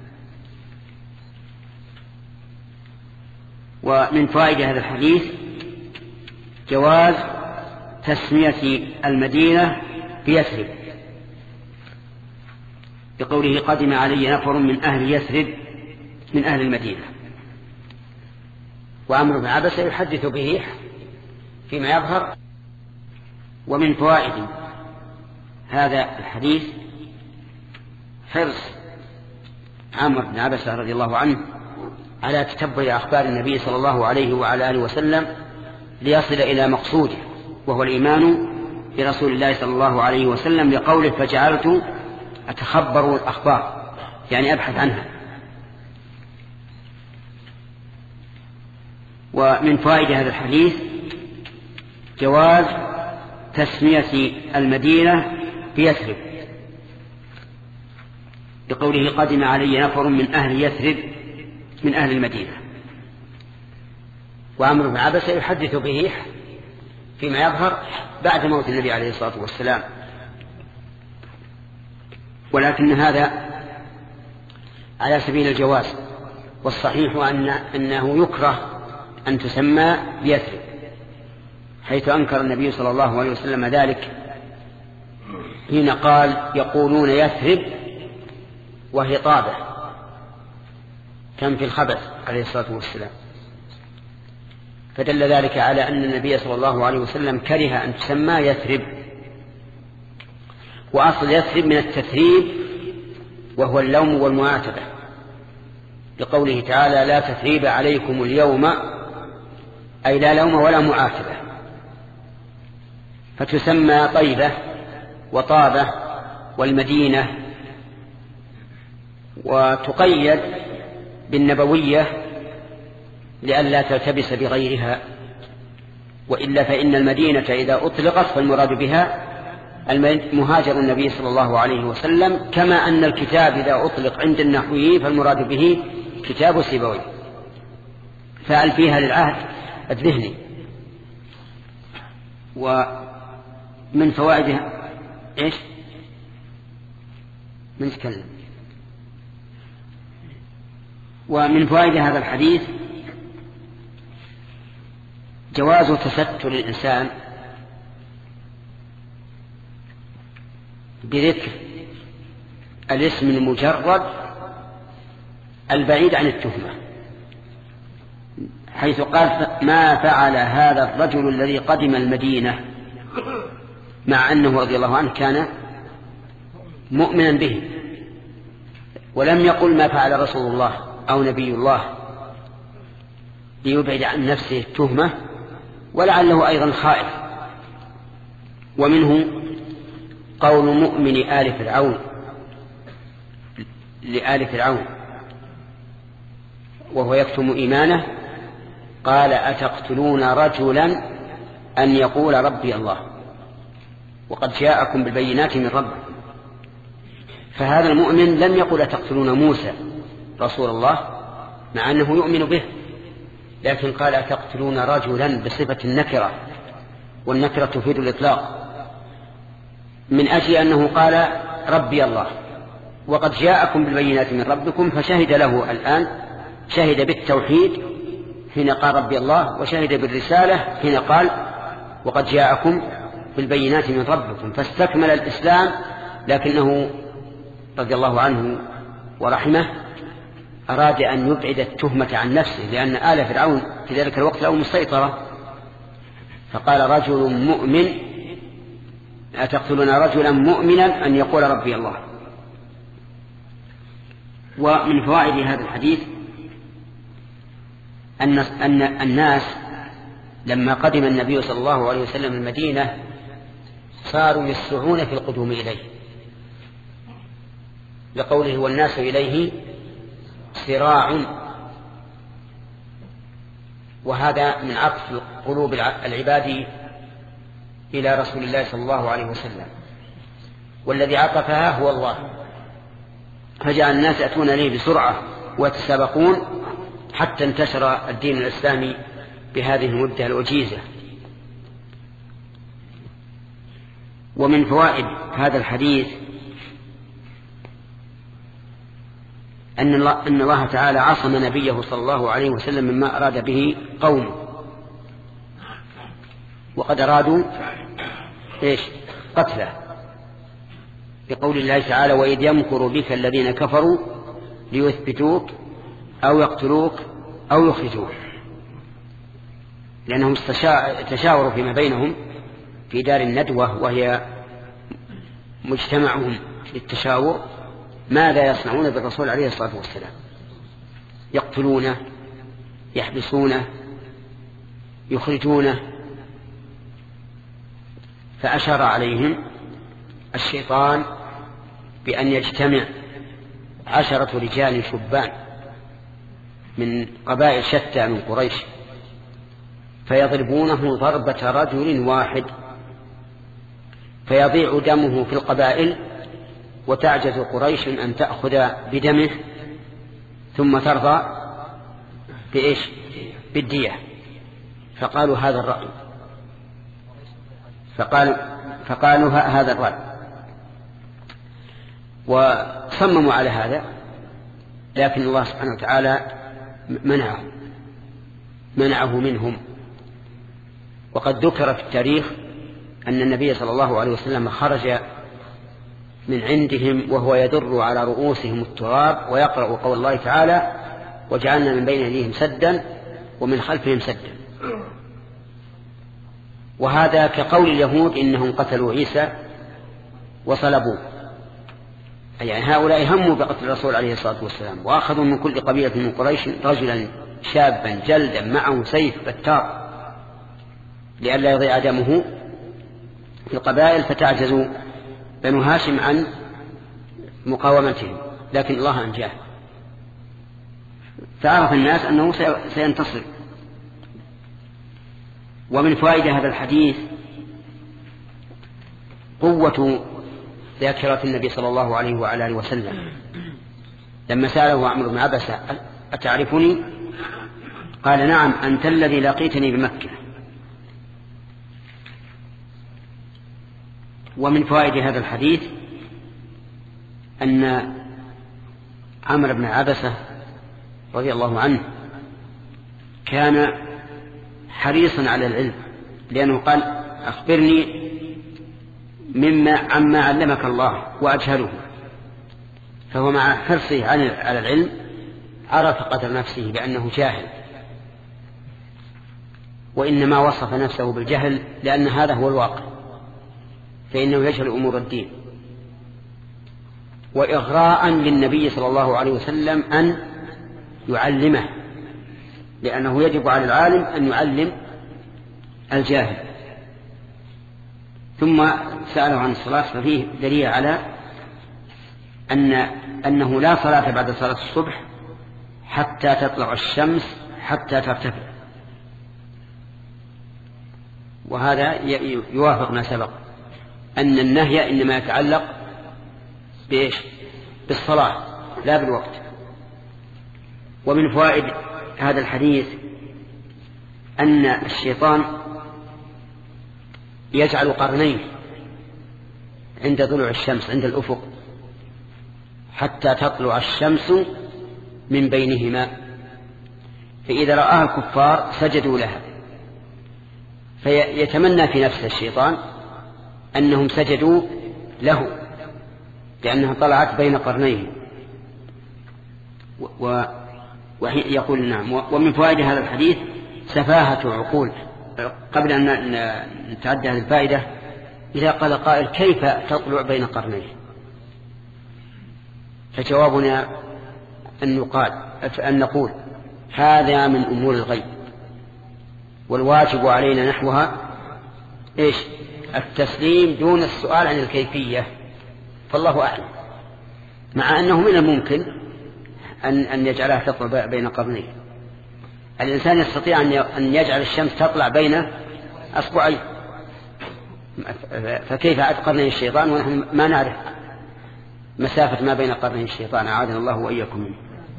ومن فوائد هذا الحديث جواز تسمية المدينة بيثرب، بقوله قدم علي نفر من أهل يثرب من أهل المدينة، وعمرو بن عبسة يحدث به فيما يظهر. ومن فوائد هذا الحديث حرص عمرو بن عبسة رضي الله عنه على تتبع أخبار النبي صلى الله عليه وعلى آله وسلم ليصل إلى مقصوده، وهو الإيمان برسول الله صلى الله عليه وسلم، لقوله فجعلت أتخبر الأخبار، يعني أبحث عنها. ومن فوائد هذا الحديث جواز تسمية المدينة بيثرب، بقوله قدم علي نفر من أهل يثرب من أهل المدينة، وعمرو بن عبسة يحدث به فيما يظهر بعد موت النبي عليه الصلاة والسلام. ولكن هذا على سبيل الجواز، والصحيح أن أنه يكره أن تسمى بيثرب، حيث أنكر النبي صلى الله عليه وسلم ذلك حين قال يقولون يثرب وهي طابة، كان في الخبث عليه الصلاة والسلام. فدل ذلك على أن النبي صلى الله عليه وسلم كره أن تسمى يثرب. وأصل يثرب من التثريب، وهو اللوم والمعاتبة، لقوله تعالى لا تثريب عليكم اليوم، أي لا لوم ولا معاتبة. فتسمى طيبة وطابة والمدينة، وتقيد بالنبوية لئلا تلتبس بغيرها، وإلا فإن المدينة إذا أطلقت فالمراد بها مهاجر النبي صلى الله عليه وسلم، كما أن الكتاب إذا أطلق عند النحويين فالمراد به كتاب سيبويه، فعل فيها للعهد الذهني. ومن فوائدها إيش من تكلم ومن فوائد هذا الحديث جواز تستر الإنسان بذكر الاسم المجرد البعيد عن التهمة، حيث قال ما فعل هذا الرجل الذي قدم المدينة، مع أنه رضي الله عنه كان مؤمنا به، ولم يقل ما فعل رسول الله أو نبي الله ليبعد عن نفسه التهمة، ولعله أيضا خائف. ومنه قول مؤمن آل فرعون لآل فرعون وهو يكتم إيمانه، قال أتقتلون رجلا أن يقول ربي الله وقد جاءكم بالبينات من ربكم. فهذا المؤمن لم يقل أتقتلون موسى رسول الله مع أنه يؤمن به، لكن قال أتقتلون رجلا بصفة النكرة، والنكرة تفيد الإطلاق، من أجل أنه قال ربي الله وقد جاءكم بالبينات من ربكم، فشهد له الآن، شهد بالتوحيد حين قال ربي الله، وشهد بالرسالة حين قال وقد جاءكم بالبينات من ربكم، فاستكمل الإسلام. لكنه رضي الله عنه ورحمه أراد أن يبعد التهمة عن نفسه، لأن آل فرعون في ذلك الوقت له مسيطرة، فقال رجل مؤمن أتقتلون رجلا مؤمنا أن يقول ربي الله. ومن فوائد هذا الحديث أن أن الناس لما قدم النبي صلى الله عليه وسلم المدينة صاروا يسرعون في القدوم إليه، لقوله والناس إليه سراع، وهذا من عطف قلوب العباد إلى رسول الله صلى الله عليه وسلم، والذي عطفها هو الله، فجعل الناس يأتون إليه بسرعة ويتسابقون حتى انتشر الدين الإسلامي بهذه المدة الوجيزة. ومن فوائد هذا الحديث أن الله, أن الله تعالى عصم نبيه صلى الله عليه وسلم مما أراد به قومه، وقد أرادوا إيش؟ قتله، بقول الله تعالى: وإذ يمكر بك الذين كفروا ليثبتوك أو يقتلوك أو يخرجوك، لأنهم تشاوروا فيما بينهم في دار الندوة وهي مجتمعهم للتشاور ماذا يصنعون بالرسول عليه الصلاة والسلام، يقتلونه، يحبسونه، يخرجونه. فأشار عليهم الشيطان بأن يجتمع عشرة رجال شبان من قبائل شتى من قريش فيضربونه ضربة رجل واحد فيضيع دمه في القبائل، وتعجز قريش أن تأخذ بدمه ثم ترضى بإيش؟ بالدية. فقالوا هذا الرأي، فقالوا, فقالوا هذا الرأي وصمموا على هذا، لكن الله سبحانه وتعالى منعه منعه منهم. وقد ذكر في التاريخ أن النبي صلى الله عليه وسلم خرج من عندهم وهو يدر على رؤوسهم التراب ويقرأ قول الله تعالى: وجعلنا من بين أيديهم سدا ومن خلفهم سدا. وهذا كقول اليهود إنهم قتلوا عيسى وصلبوه، يعني هؤلاء هموا بقتل الرسول عليه الصلاة والسلام، وأخذوا من كل قبيلة من قريش رجلا شابا جلدا معه سيف بتار لئلا يضيع دمه في القبائل، فتعجزوا بنو هاشم عن مقاومتهم، لكن الله أنجاه. فعرف الناس أنه سينتصر. ومن فوائد هذا الحديث قوة ذاكرة النبي صلى الله عليه وعلى آله وسلم، لما سأله عمرو بن عبسة: أتعرفني؟ قال: نعم، أنت الذي لقيتني بمكة. ومن فوائد هذا الحديث أن عمرو بن عبسة رضي الله عنه كان حريصا على العلم، لأنه قال: أخبرني مما عما علمك الله وأجهله. فهو مع حرصه على العلم عرف قدر نفسه بأنه جاهل، وإنما وصف نفسه بالجهل لأن هذا هو الواقع، فإنه يجهل أمور الدين. وإغراء للنبي صلى الله عليه وسلم أن يعلمه، لأنه يجب على العالم أن يعلم الجاهل. ثم سأله عن الصلاة، ففيه دليل على أن أنه لا صلاة بعد صلاة الصبح حتى تطلع الشمس حتى ترتفع، وهذا يوافق ما سبق أن النهي إنما يتعلق بإيش؟ بالصلاة لا بالوقت. ومن فوائد هذا الحديث أن الشيطان يجعل قرنيه عند طلوع الشمس عند الأفق حتى تطلع الشمس من بينهما، فإذا رآها الكفار سجدوا لها، فيتمنى في نفس الشيطان أنهم سجدوا له لأنها طلعت بين قرنيه. ويقول نعم. ومن فوائد هذا الحديث سفاهة عقول. قبل أن نتعدى هذه الفائدة، إذا قال قائل: كيف تطلع بين قرنيه؟ فجوابنا أن نقال أن نقول: هذا من أمور الغيب، والواجب علينا نحوها إيش؟ التسليم دون السؤال عن الكيفية، فالله أعلم. مع أنه من الممكن أن أن يجعلها تطلع بين قرنيه. الإنسان يستطيع أن يجعل الشمس تطلع بين أصبعين، فكيف عاد قرني الشيطان ونحن ما نعرف مسافة ما بين قرني الشيطان، أعاذنا الله وإياكم منه.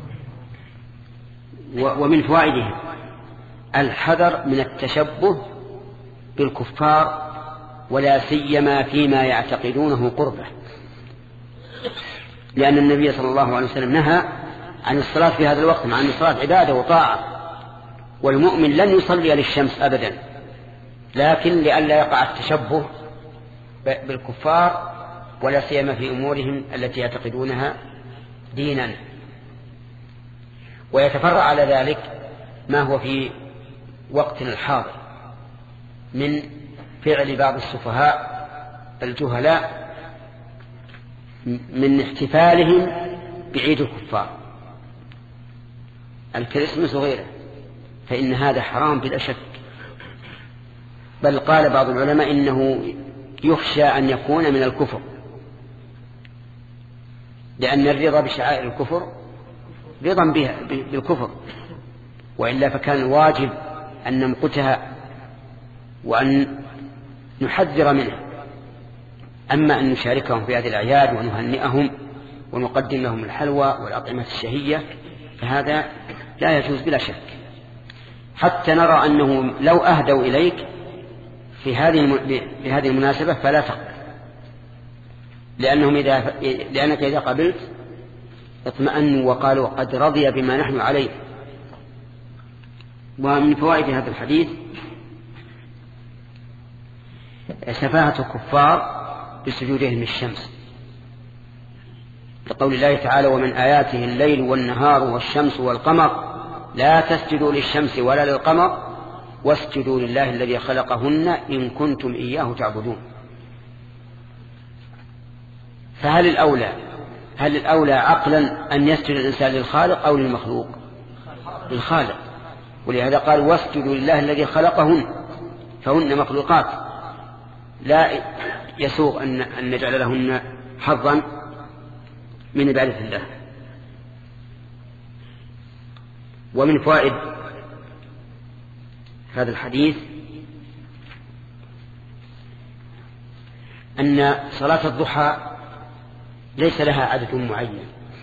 ومن فوائده الحذر من التشبه بالكفار ولا سيما فيما يعتقدونه قربه، لأن النبي صلى الله عليه وسلم نهى عن الصلاة في هذا الوقت، مع أن الصلاة عبادة وطاعة، والمؤمن لن يصلي للشمس أبدا، لكن لئلا يقع التشبه بالكفار ولا سيما في أمورهم التي يعتقدونها دينا. ويتفرع على ذلك ما هو في وقتنا الحاضر من فعل بعض السفهاء الجهلاء من احتفالهم بعيد الكفار الكريسماس وغيره، فإن هذا حرام بلا شك، بل قال بعض العلماء إنه يخشى أن يكون من الكفر، لأن الرضا بشعائر الكفر رضا بها بالكفر، وإلا فكان الواجب أن نمقتها وأن نحذر منها. أما أن نشاركهم في هذه الأعياد ونهنئهم ونقدم لهم الحلوى والأطعمة الشهية فهذا لا يجوز بلا شك، حتى نرى أنه لو أهدوا إليك في هذه في هذه المناسبة فلا تقبل، لأنهم إذا لأنك إذا قبلت اطمأنوا وقالوا قد رضي بما نحن عليه. ومن فوائد هذا الحديث سفاهة الكفار بسجودهم للشمس، لقول الله تعالى ومن آياته الليل والنهار والشمس والقمر لا تسجدوا للشمس ولا للقمر واسجدوا لله الذي خلقهن إن كنتم إياه تعبدون. فهل الأولى هل الأولى عقلا أن يسجد الإنسان للخالق أو للمخلوق؟ للخالق، ولهذا قال واسجدوا لله الذي خلقهن، فهن مخلوقات لا يسوغ أن نجعل لهن حظا من عبادة الله. ومن فوائد هذا الحديث أن صلاة الضحى ليس لها عدد معين،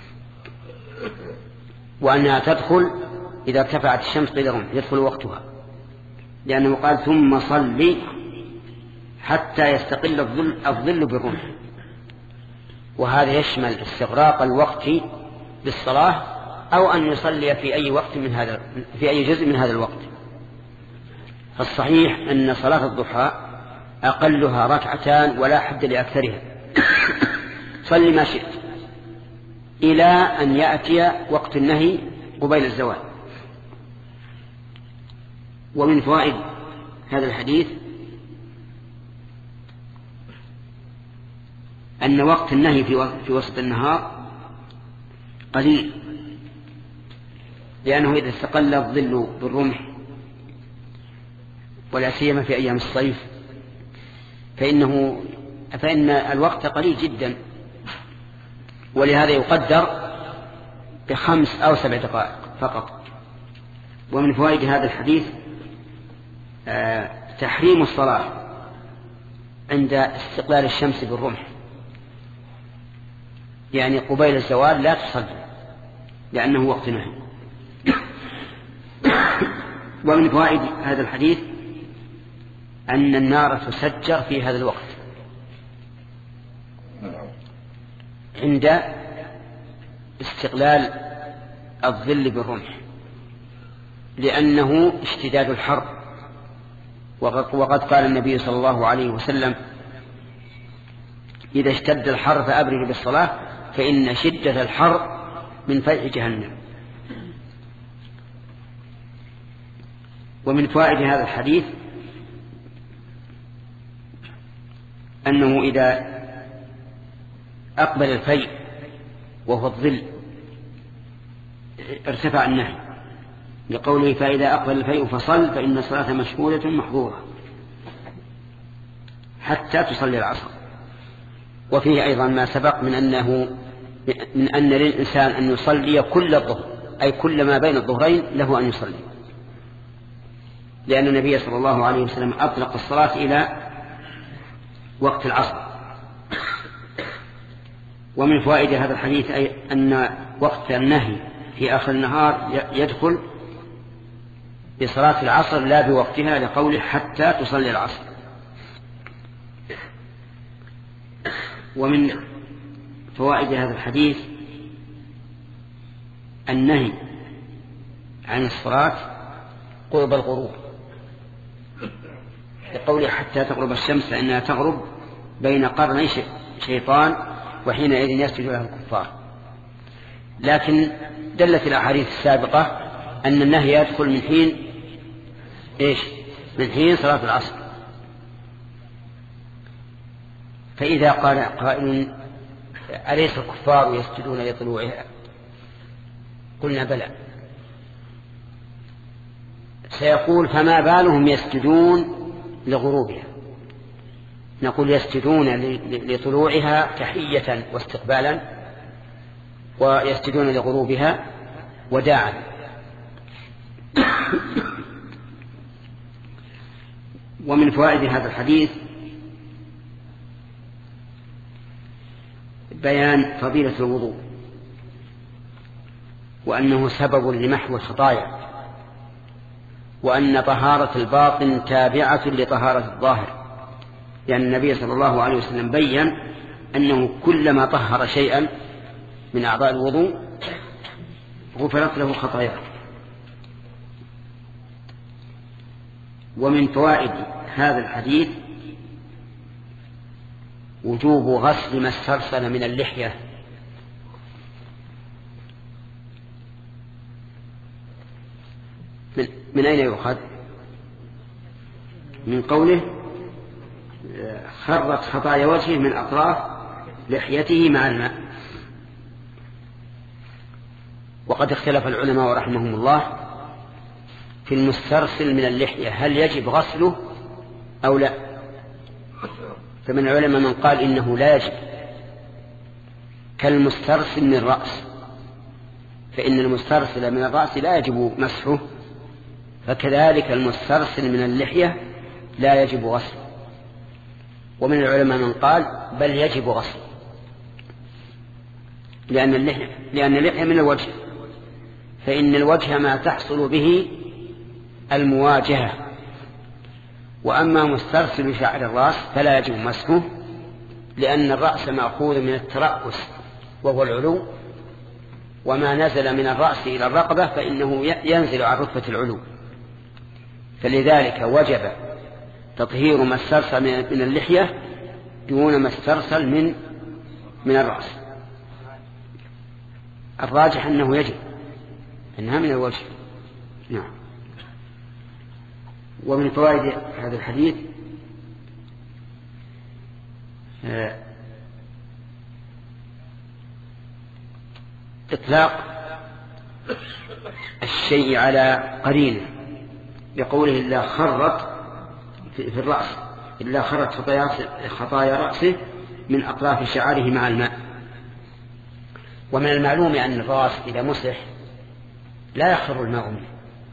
وأنها تدخل إذا ارتفعت الشمس قدرا يدخل وقتها، لأنه قال ثم صلي حتى يستقل الظل, الظل بالرمح، وهذا يشمل استغراق الوقت بالصلاة أو أن يصلي في أي وقت من هذا في أي جزء من هذا الوقت. فالصحيح أن صلاة الضحى أقلها ركعتان ولا حد لأكثرها، صل ما شئت إلى أن يأتي وقت النهي قبيل الزوال. ومن فوائد هذا الحديث أن وقت النهي في وسط النهار قليل، لأنه إذا استقل الظل بالرمح ولا سيما في أيام الصيف فإنه فإن الوقت قليل جدا، ولهذا يقدر بخمس أو سبع دقائق فقط. ومن فوائد هذا الحديث تحريم الصلاة عند استقلال الشمس بالرمح، يعني قبيل الزوال لا تصلي لأنه وقت نهي. ومن فوائد هذا الحديث أن النار تسجر في هذا الوقت عند استقلال الظل بالرمح، لأنه اشتداد الحر، وقد قال النبي صلى الله عليه وسلم إذا اشتد الحر فأبردوا بالصلاة فإن شدة الحر من فيح جهنم. ومن فوائد هذا الحديث أنه إذا أقبل الفيء وهو الظل ارتفع النهي، لقوله فإذا أقبل الفيء فصل فإن الصلاة مشهودة محظورة حتى تصلي العصر. وفيه أيضا ما سبق من أنه من أن للإنسان أن يصلي كل الظهر، أي كل ما بين الظهرين له أن يصلي، لأن النبي صلى الله عليه وسلم أطلق الصلاة إلى وقت العصر. ومن فوائد هذا الحديث أي أن وقت النهي في آخر النهار يدخل بصلاة العصر لا بوقتها، لقوله حتى تصلي العصر. ومن فوائد هذا الحديث النهي عن الصلاة قرب الغروب، لقوله حتى تغرب الشمس فإنها تغرب بين قرني شيطان وحينئذ يسجد له الكفار. لكن دلت الأحاديث السابقة أن النهي يدخل من حين إيش؟ من حين صلاة العصر. فإذا قال قائل أليس الكفار يسجدون لطلوعها؟ قلنا بلى. سيقول فما بالهم يسجدون لغروبها؟ نقول يسجدون لطلوعها تحية واستقبالا، ويسجدون لغروبها وداعا. ومن فوائد هذا الحديث بيان فضيلة الوضوء، وأنه سبب لمحو الخطايا، وأن طهارة الباطن تابعة لطهارة الظاهر، لأن النبي صلى الله عليه وسلم بيّن أنه كلما طهر شيئا من أعضاء الوضوء غفرت له خطاياه. ومن فوائد هذا الحديث وجوب غسل ما استرسل من اللحية. من, من أين يؤخذ؟ من قوله خرت خطايا وجهه من أطراف لحيته مع الماء. وقد اختلف العلماء رحمهم الله في المسترسل من اللحية، هل يجب غسله أو لا؟ فمن العلماء من قال إنه لا يجب، كالمسترسل من الرأس، فإن المسترسل من الرأس لا يجب مسحه، فكذلك المسترسل من اللحية لا يجب غسله. ومن العلماء من قال بل يجب غسله، لأن اللحية لأن اللحية من الوجه، فإن الوجه ما تحصل به المواجهة، وأما مسترسل شعر الرأس فلا يجب مسحه، لأن الرأس مأخوذ من الترأس وهو العلو، وما نزل من الرأس إلى الرقبة فإنه ينزل عن رتبة العلو، فلذلك وجب تطهير ما استرسل من اللحية دون ما استرسل من من الرأس. الراجح أنه يجب، أنها من الوجه. نعم. ومن فوائد هذا الحديث إطلاق الشيء على قرينه، بقوله إلا خرت في الرأس إلا خرت خطايا رأسه من أطراف شعره مع الماء. ومن المعلوم أن الرأس إذا مسح لا يخر الماء منه،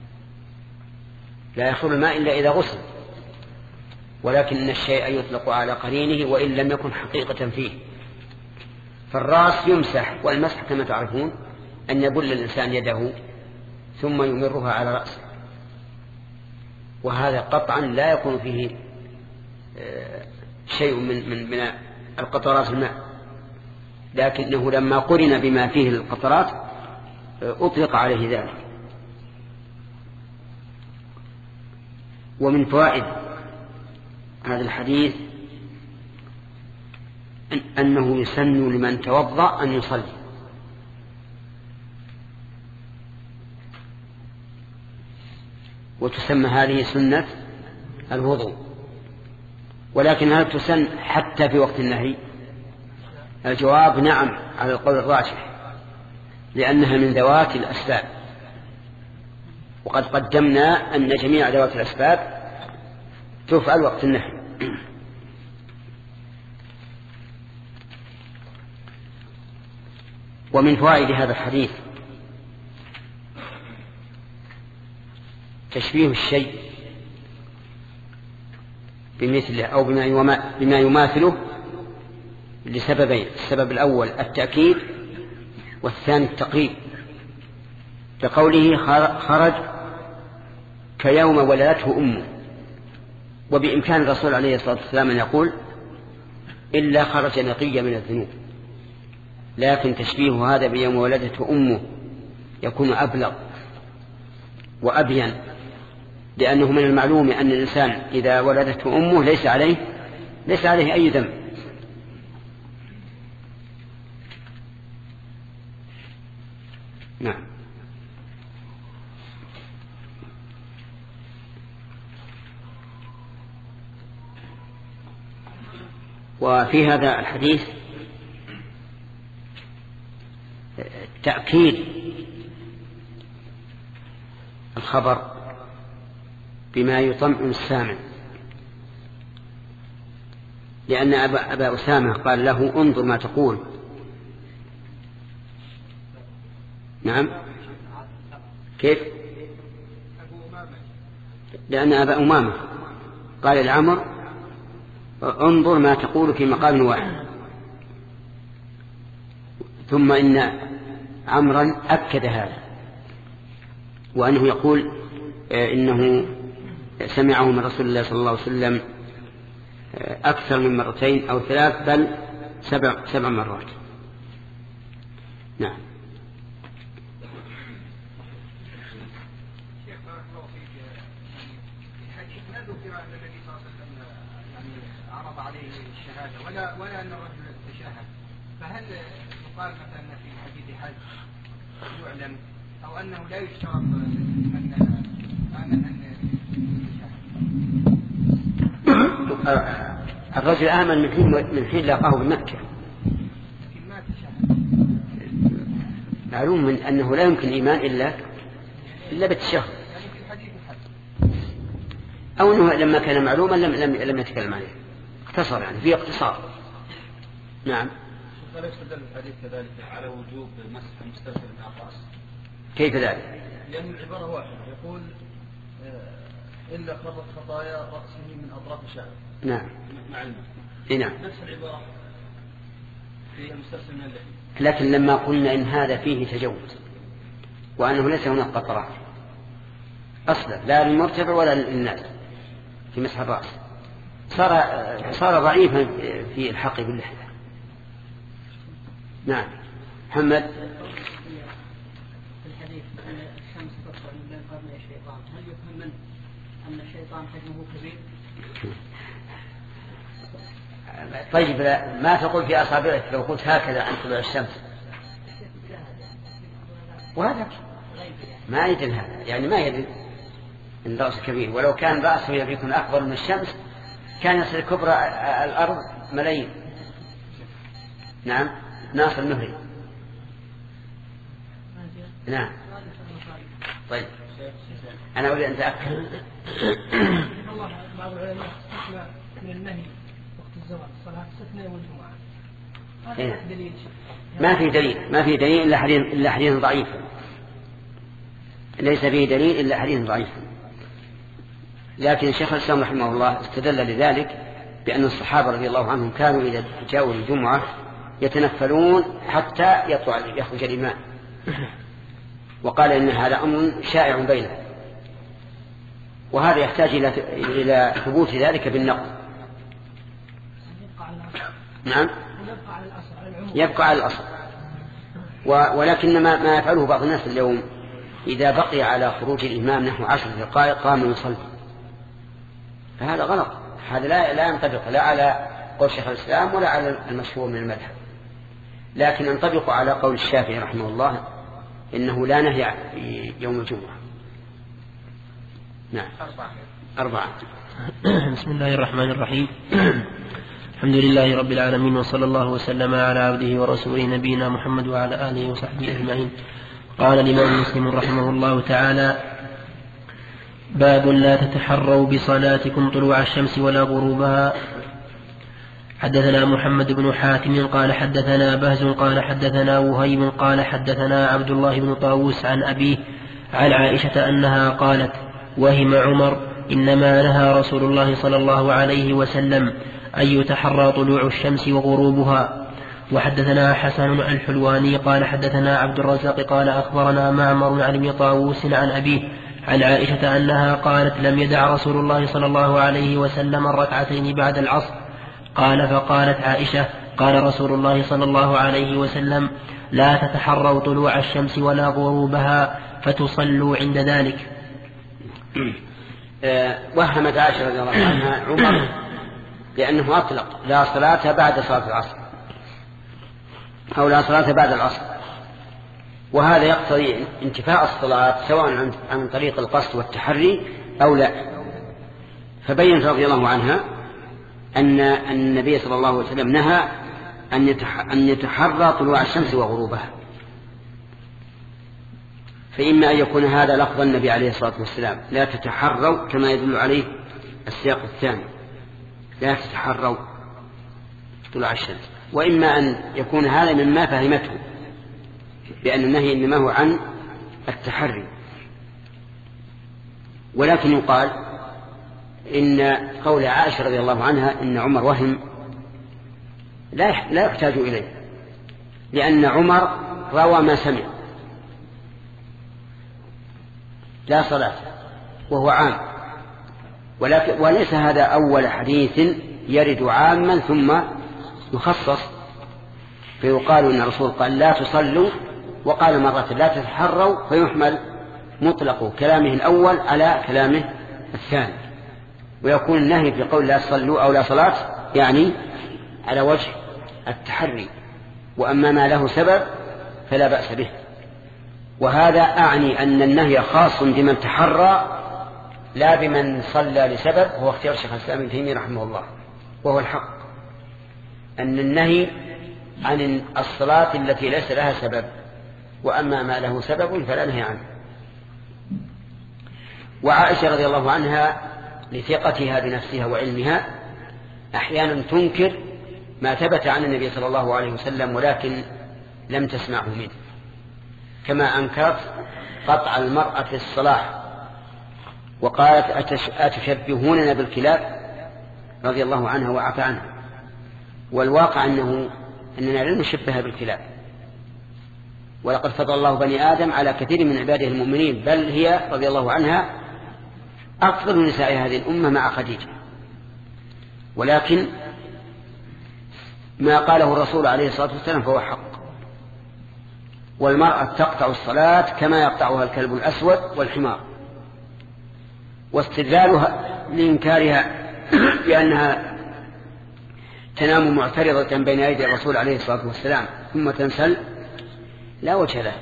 لا يخر الماء إلا إذا غسل، ولكن الشيء يطلق على قرينه وإن لم يكن حقيقة فيه. فالرأس يمسح، والمسح كما تعرفون أن يبل الإنسان يده ثم يمرها على رأسه، وهذا قطعا لا يكون فيه شيء من من من القطرات الماء، لكنه لما قرن بما فيه القطرات أطلق عليه ذلك. ومن فوائد هذا الحديث أنه يسن لمن توضأ أن يصلي، وتسمى هذه سنة الوضوء. ولكن هل تسن حتى في وقت النهي؟ الجواب نعم على القول الراجح، لأنها من ذوات الأسباب، وقد قدمنا أن جميع ذوات الأسباب تفعل وقت النهي. ومن فوائد هذا الحديث تشبيه الشيء بمثله أو بما يماثله لسببين: السبب الأول التأكيد، والثاني التقريب، كقوله خرج كيوم ولدته أمه. وبإمكان الرسول عليه الصلاة والسلام أن يقول إلا خرج نقيا من الذنوب، لكن تشبيه هذا بيوم ولدته أمه يكون أبلغ وأبين، لأنه من المعلوم أن الإنسان إذا ولدته أمه ليس عليه ليس عليه أي ذنب. نعم. وفي هذا الحديث تأكيد الخبر بما يطمئن السامع، لأن أبا, أبا أسامة قال له انظر ما تقول. نعم. كيف؟ لأن أبا أمامة قال لعمر انظر ما تقول في مقام واحد. ثم إن عمرا أكد هذا، وأنه يقول إنه سمعه من رسول الله صلى الله عليه وسلم أكثر من مرتين أو ثلاث، بل سبع, سبع مرات. نعم. ولا ولا أن الرجل تشاهد، فهل يقال مثلا في حديث حج يعلم أو أنه لا يشترط أن أن الرجل آمن من حين من حين لاقاه بمكة، لكن ما تشاهد. معلوم من أنه لا يمكن إيمان إلا إلا بالتشهد، يعني في حديث الحج، أو أنه لما كان معلوما لم لم لم يتكلم عليه، اختصر يعني في اقتصار. نعم. فلا يستدل الحديث كذلك على وجوب مسح المستلزم بالأقراص؟ كيف ذلك؟ لأن العبارة واحدة، يقول إلا خرت خطايا رأسه من أطراف شعره. نعم. مع الماء. نعم. نفس العبارة في المستلزم من اللحية. لكن لما قلنا إن هذا فيه تجوز وأنه ليس هناك قطرات أصلا لا للمرتفع ولا للناس في مسح الرأس، صار صار ضعيفا في الحق باللحية. نعم. محمد. في الحديث أن الشمس تطلع من بين قرني الشيطان، هل يفهم منه أن الشيطان حجمه كبير؟ طيب ما تقول في أصابعك لو قلت هكذا عن طلوع الشمس؟ وهذا ما يدل هذا، يعني ما يدل إن رأس كبير، ولو كان رأسه يكون أكبر من الشمس كان يصير كبر الأرض ملايين. نعم. ناصر النهري. نعم. طيب أنا أريد أن أتأكد. بعض العلماء استثنى من النهي وقت الزواج صلاة السنة والجمعة. هذا دليل. ما في دليل، ما في دليل إلا حديث إلا حديث ضعيف، ليس فيه دليل إلا حديث ضعيف. لكن الشيخ الإسلام رحمه الله استدل لذلك بأن الصحابة رضي الله عنهم كانوا إذا جاءوا الجمعة يتنفلون حتى يطلع يخرج الإمام، وقال إن هذا أمر شائع بينهم، وهذا يحتاج إلى إلى ثبوت ذلك بالنقل. نعم. يبقى على الأصل. ولكن ما, ما يفعله بعض الناس اليوم إذا بقي على خروج الإمام نحو عشر دقائق قام يصلي، فهذا غلط. هذا لا لا ينطبق لا على قول شيخ الإسلام ولا على المشهور من المذهب، لكن ينطبق على قول الشافعي رحمه الله إنه لا نهي في يوم الجمعة. نعم. أربعة. بسم الله الرحمن الرحيم. الحمد لله رب العالمين، وصلى الله وسلم على عبده ورسوله نبينا محمد وعلى آله وصحبه أجمعين. قال الإمام مسلم رحمه الله تعالى: باب لا تتحروا بصلاتكم طلوع الشمس ولا غروبها. حدثنا محمد بن حاتم قال حدثنا بهز قال حدثنا وهيب قال حدثنا عبد الله بن طاووس عن أبيه عن عائشة أنها قالت: وهم عمر إنما نهى رسول الله صلى الله عليه وسلم أن يتحرى طلوع الشمس وغروبها. وحدثنا حسن الحلواني قال حدثنا عبد الرزاق قال أخبرنا معمر عن ابن طاووس عن أبيه عن عائشة أنها قالت لم يدع رسول الله صلى الله عليه وسلم الركعتين بعد العصر. قال فقالت عائشة قال رسول الله صلى الله عليه وسلم لا تتحروا طلوع الشمس ولا غروبها فتصلوا عند ذلك. وهمت عائشة رضي الله عنها عمر لأنه أطلق لا صلاة بعد صلاة العصر أو لا صلاة بعد العصر، وهذا يقتضي انتفاء الصلاة سواء عن طريق القصد والتحري أو لا. فبينت رضي الله عنها أن النبي صلى الله عليه وسلم نهى أن يتحرى طلوع الشمس وغروبها، فإما أن يكون هذا لفظ النبي عليه الصلاة والسلام لا تتحروا كما يدل عليه السياق الثاني لا تتحروا طلوع الشمس، وإما أن يكون هذا مما فهمته بأن النهي إنما هو عن التحري. ولكن يقال إن قول عائشة رضي الله عنها إن عمر وهم لا لا يحتاج إليه، لأن عمر روى ما سمع لا صلاة وهو عام، ولكن وليس هذا أول حديث يرد عاما ثم يخصص، فيقال إن الرسول قال لا تصلوا وقال مرة لا تتحروا، فيحمل مطلق كلامه الأول على كلامه الثاني، ويكون النهي في قول لا تصلوا أو لا صلاة يعني على وجه التحري، وأما ما له سبب فلا بأس به. وهذا أعني أن النهي خاص بمن تحرى لا بمن صلى لسبب، هو اختيار شيخ الإسلام ابن تيمية رحمه الله، وهو الحق أن النهي عن الصلاة التي ليس لها سبب، وأما ما له سبب فلا نهي عنه. وعائشة رضي الله عنها لثقتها بنفسها وعلمها أحيانا تنكر ما ثبت عن النبي صلى الله عليه وسلم ولكن لم تسمعه منه، كما أنكرت قطع المرأة في الصلاة وقالت أتشبهوننا بالكلاب رضي الله عنها وعفى عنها، والواقع أنه أننا لا نشبه بالكلاب، ولقد فضل الله بني آدم على كثير من عباده المؤمنين، بل هي رضي الله عنها أفضل نساء هذه الأمة مع خديجة. ولكن ما قاله الرسول عليه الصلاة والسلام فهو حق، والمرأة تقطع الصلاة كما يقطعها الكلب الأسود والحمار. واستدلالها لإنكارها بأنها تنام معترضة بين يدي الرسول عليه الصلاة والسلام ثم تنسل لا وجه له،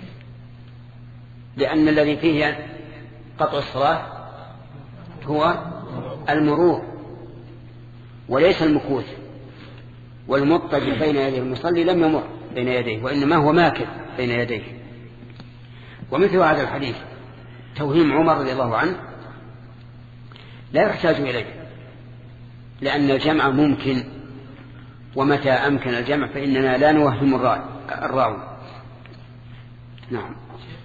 لأن الذي فيه قطع الصلاة هو المرور وليس المكوث، والمضطجع بين يديه المصلي لم يمر بين يديه وإنما هو ماكث بين يديه. ومثل هذا الحديث توهيم عمر رضي الله عنه لا يحتاج إليه، لأن الجمع ممكن، ومتى أمكن الجمع فإننا لا نوهم الراوي. نعم.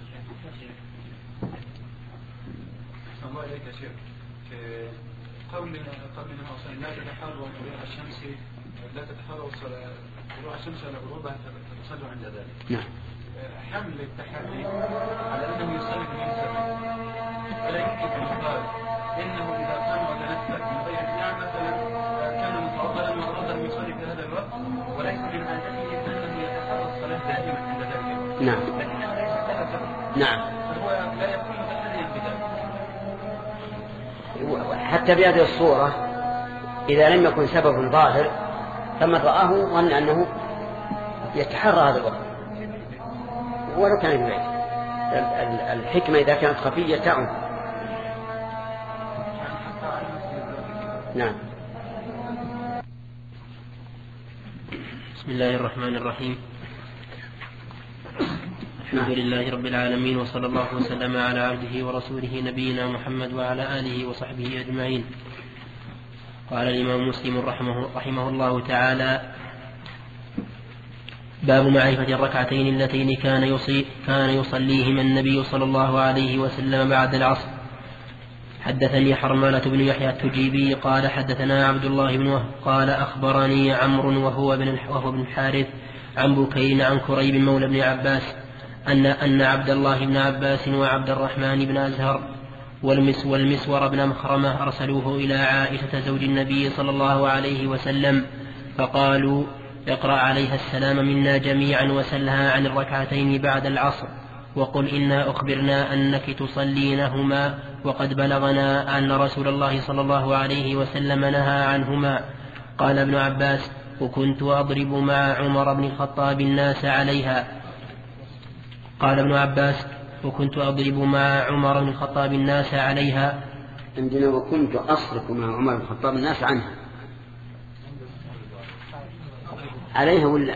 الله عليك يا شيخ، قول قبلنا أصلا لا تتحروا طلوع الشمس لا تتحروا طلوع الشمس ولا غروبها فتصلوا عند ذلك. نعم. حمل التحري على أنه يصلي بدون سبب، فلا يمكن أن يقال إنه إذا قام وتنفل من غير نعم مثلا كان متوضئا وأراد أن يصلي في هذا الوقت، وليس من عادته أنه يتحرى الصلاة دائما عند ذلك. نعم. لكنه ليس سببا. نعم. فهو لا يكون متحريا بذلك. حتى بهذه الصورة إذا لم يكن سبب ظاهر فمن رآه ظن أنه يتحرى هذا الوقت ولو كان في بيته. الحكمة إذا كانت خفية تعم. نعم. بسم الله الرحمن الرحيم. الحمد لله رب العالمين، وصلى الله وسلم على عبده ورسوله نبينا محمد وعلى آله وصحبه أجمعين. قال الإمام مسلم رحمه, رحمه الله تعالى: باب معرفة الركعتين اللتين كان, يصي كان يصليهما النبي صلى الله عليه وسلم بعد العصر. حدثني حرملة بن يحيى التجيبي قال حدثنا عبد الله بن وهب قال أخبرني عمرو وهو بن وهو بن الحارث عن بكير عن كريب مولى بن عباس أن أن عبد الله بن عباس وعبد الرحمن بن أزهر والمس والمسور بن مخرمة أرسلوه إلى عائشة زوج النبي صلى الله عليه وسلم فقالوا اقرأ عليها السلام منا جميعا وسلها عن الركعتين بعد العصر وقل إنا أخبرنا أنك تصلينهما وقد بلغنا أن رسول الله صلى الله عليه وسلم نهى عنهما. قال ابن عباس وكنت أضرب مع عمر بن الخطاب الناس عليها. قال ابن عباس وكنت أضرب مع عمر بن الخطاب الناس عليها. عندنا وكنت أصرف مع عمر بن الخطاب الناس عنها عليها ولا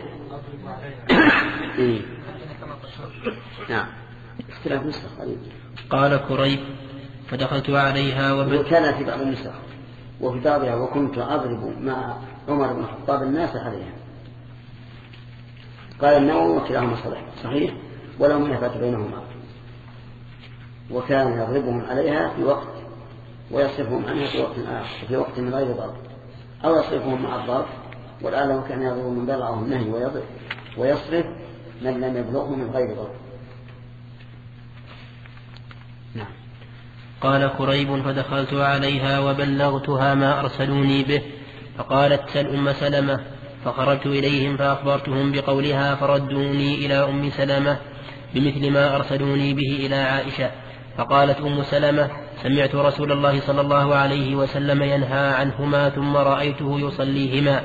نعم اختلاف نسخ. قال كريب فدخلت عليها وكان في بعض النسخ وفي بعضها وكنت أضرب مع عمر بن الخطاب الناس عليها. قال النووي وكلاهما صحيح صحيح ولا منافاة بينهما وكان يضربهم عليها في وقت ويصرفهم عنها في وقت آخر في وقت من غير ضرب أو يصرفهم مع الضرب والآن كان يضرب من بلغه النهي ويضرب ويصرف من لم يبلغه من غير ضرب. نعم. قال كريب فدخلت عليها وبلغتها ما أرسلوني به فقالت سل أم سلمة فخرجت إليهم فأخبرتهم بقولها فردوني إلى أم سلمة بمثل ما أرسلوني به إلى عائشة. فقالت أم سلمة سمعت رسول الله صلى الله عليه وسلم ينهى عنهما ثم رأيته يصليهما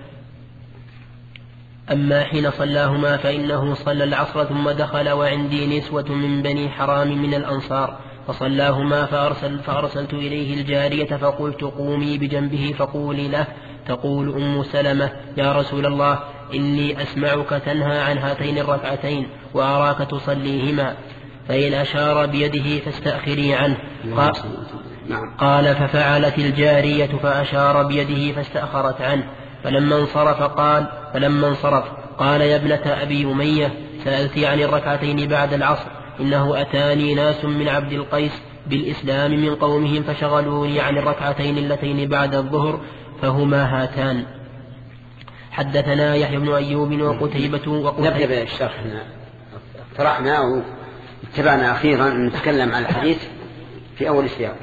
أما حين صلاهما فإنه صلى العصر ثم دخل وعندي نسوة من بني حرام من الأنصار فصلاهما فأرسل فأرسلت إليه الجارية فقلت قومي بجنبه فقولي له تقول أم سلمة يا رسول الله إني أسمعك تنهى عن هاتين الركعتين وأراك تصليهما فإن أشار بيده فاستأخري عنه. قال, قال ففعلت الجارية فأشار بيده فاستأخرت عنه فلما انصرف قال فلما انصرف قال يا ابنة أبي أمية سألتي عن الركعتين بعد العصر إنه أتاني ناس من عبد القيس بالإسلام من قومهم فشغلوني عن الركعتين اللتين بعد الظهر فهما هاتان. حدثنا يحيى بن أيوب وقتيبة وقتيبة نبدأ بالشرح. اقترحنا واتبعنا أخيرا أن نتكلم عن الحديث في أول السياق.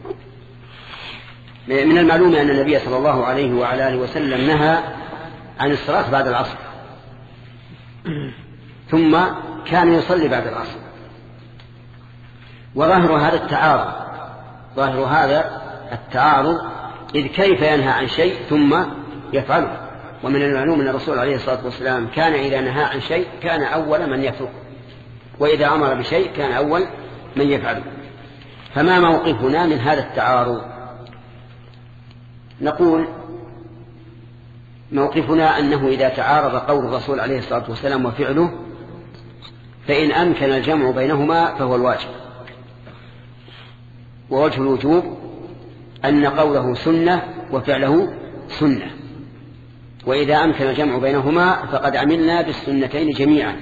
من المعلوم أن النبي صلى الله عليه وعلى آله وسلم نهى عن الصلاة بعد العصر ثم كان يصلي بعد العصر وظاهر هذا التعارض ظاهر هذا التعارض إذ كيف ينهى عن شيء ثم يفعله. ومن المعلوم أن الرسول عليه الصلاة والسلام كان إذا نهى عن شيء كان أول من يتركه وإذا أمر بشيء كان أول من يفعله. فما موقفنا من هذا التعارض؟ نقول موقفنا أنه إذا تعارض قول الرسول عليه الصلاة والسلام وفعله فإن أمكن الجمع بينهما فهو الواجب. ووجه الوجوب أن قوله سنة وفعله سنة وإذا أمكن الجمع بينهما فقد عملنا بالسنتين جميعا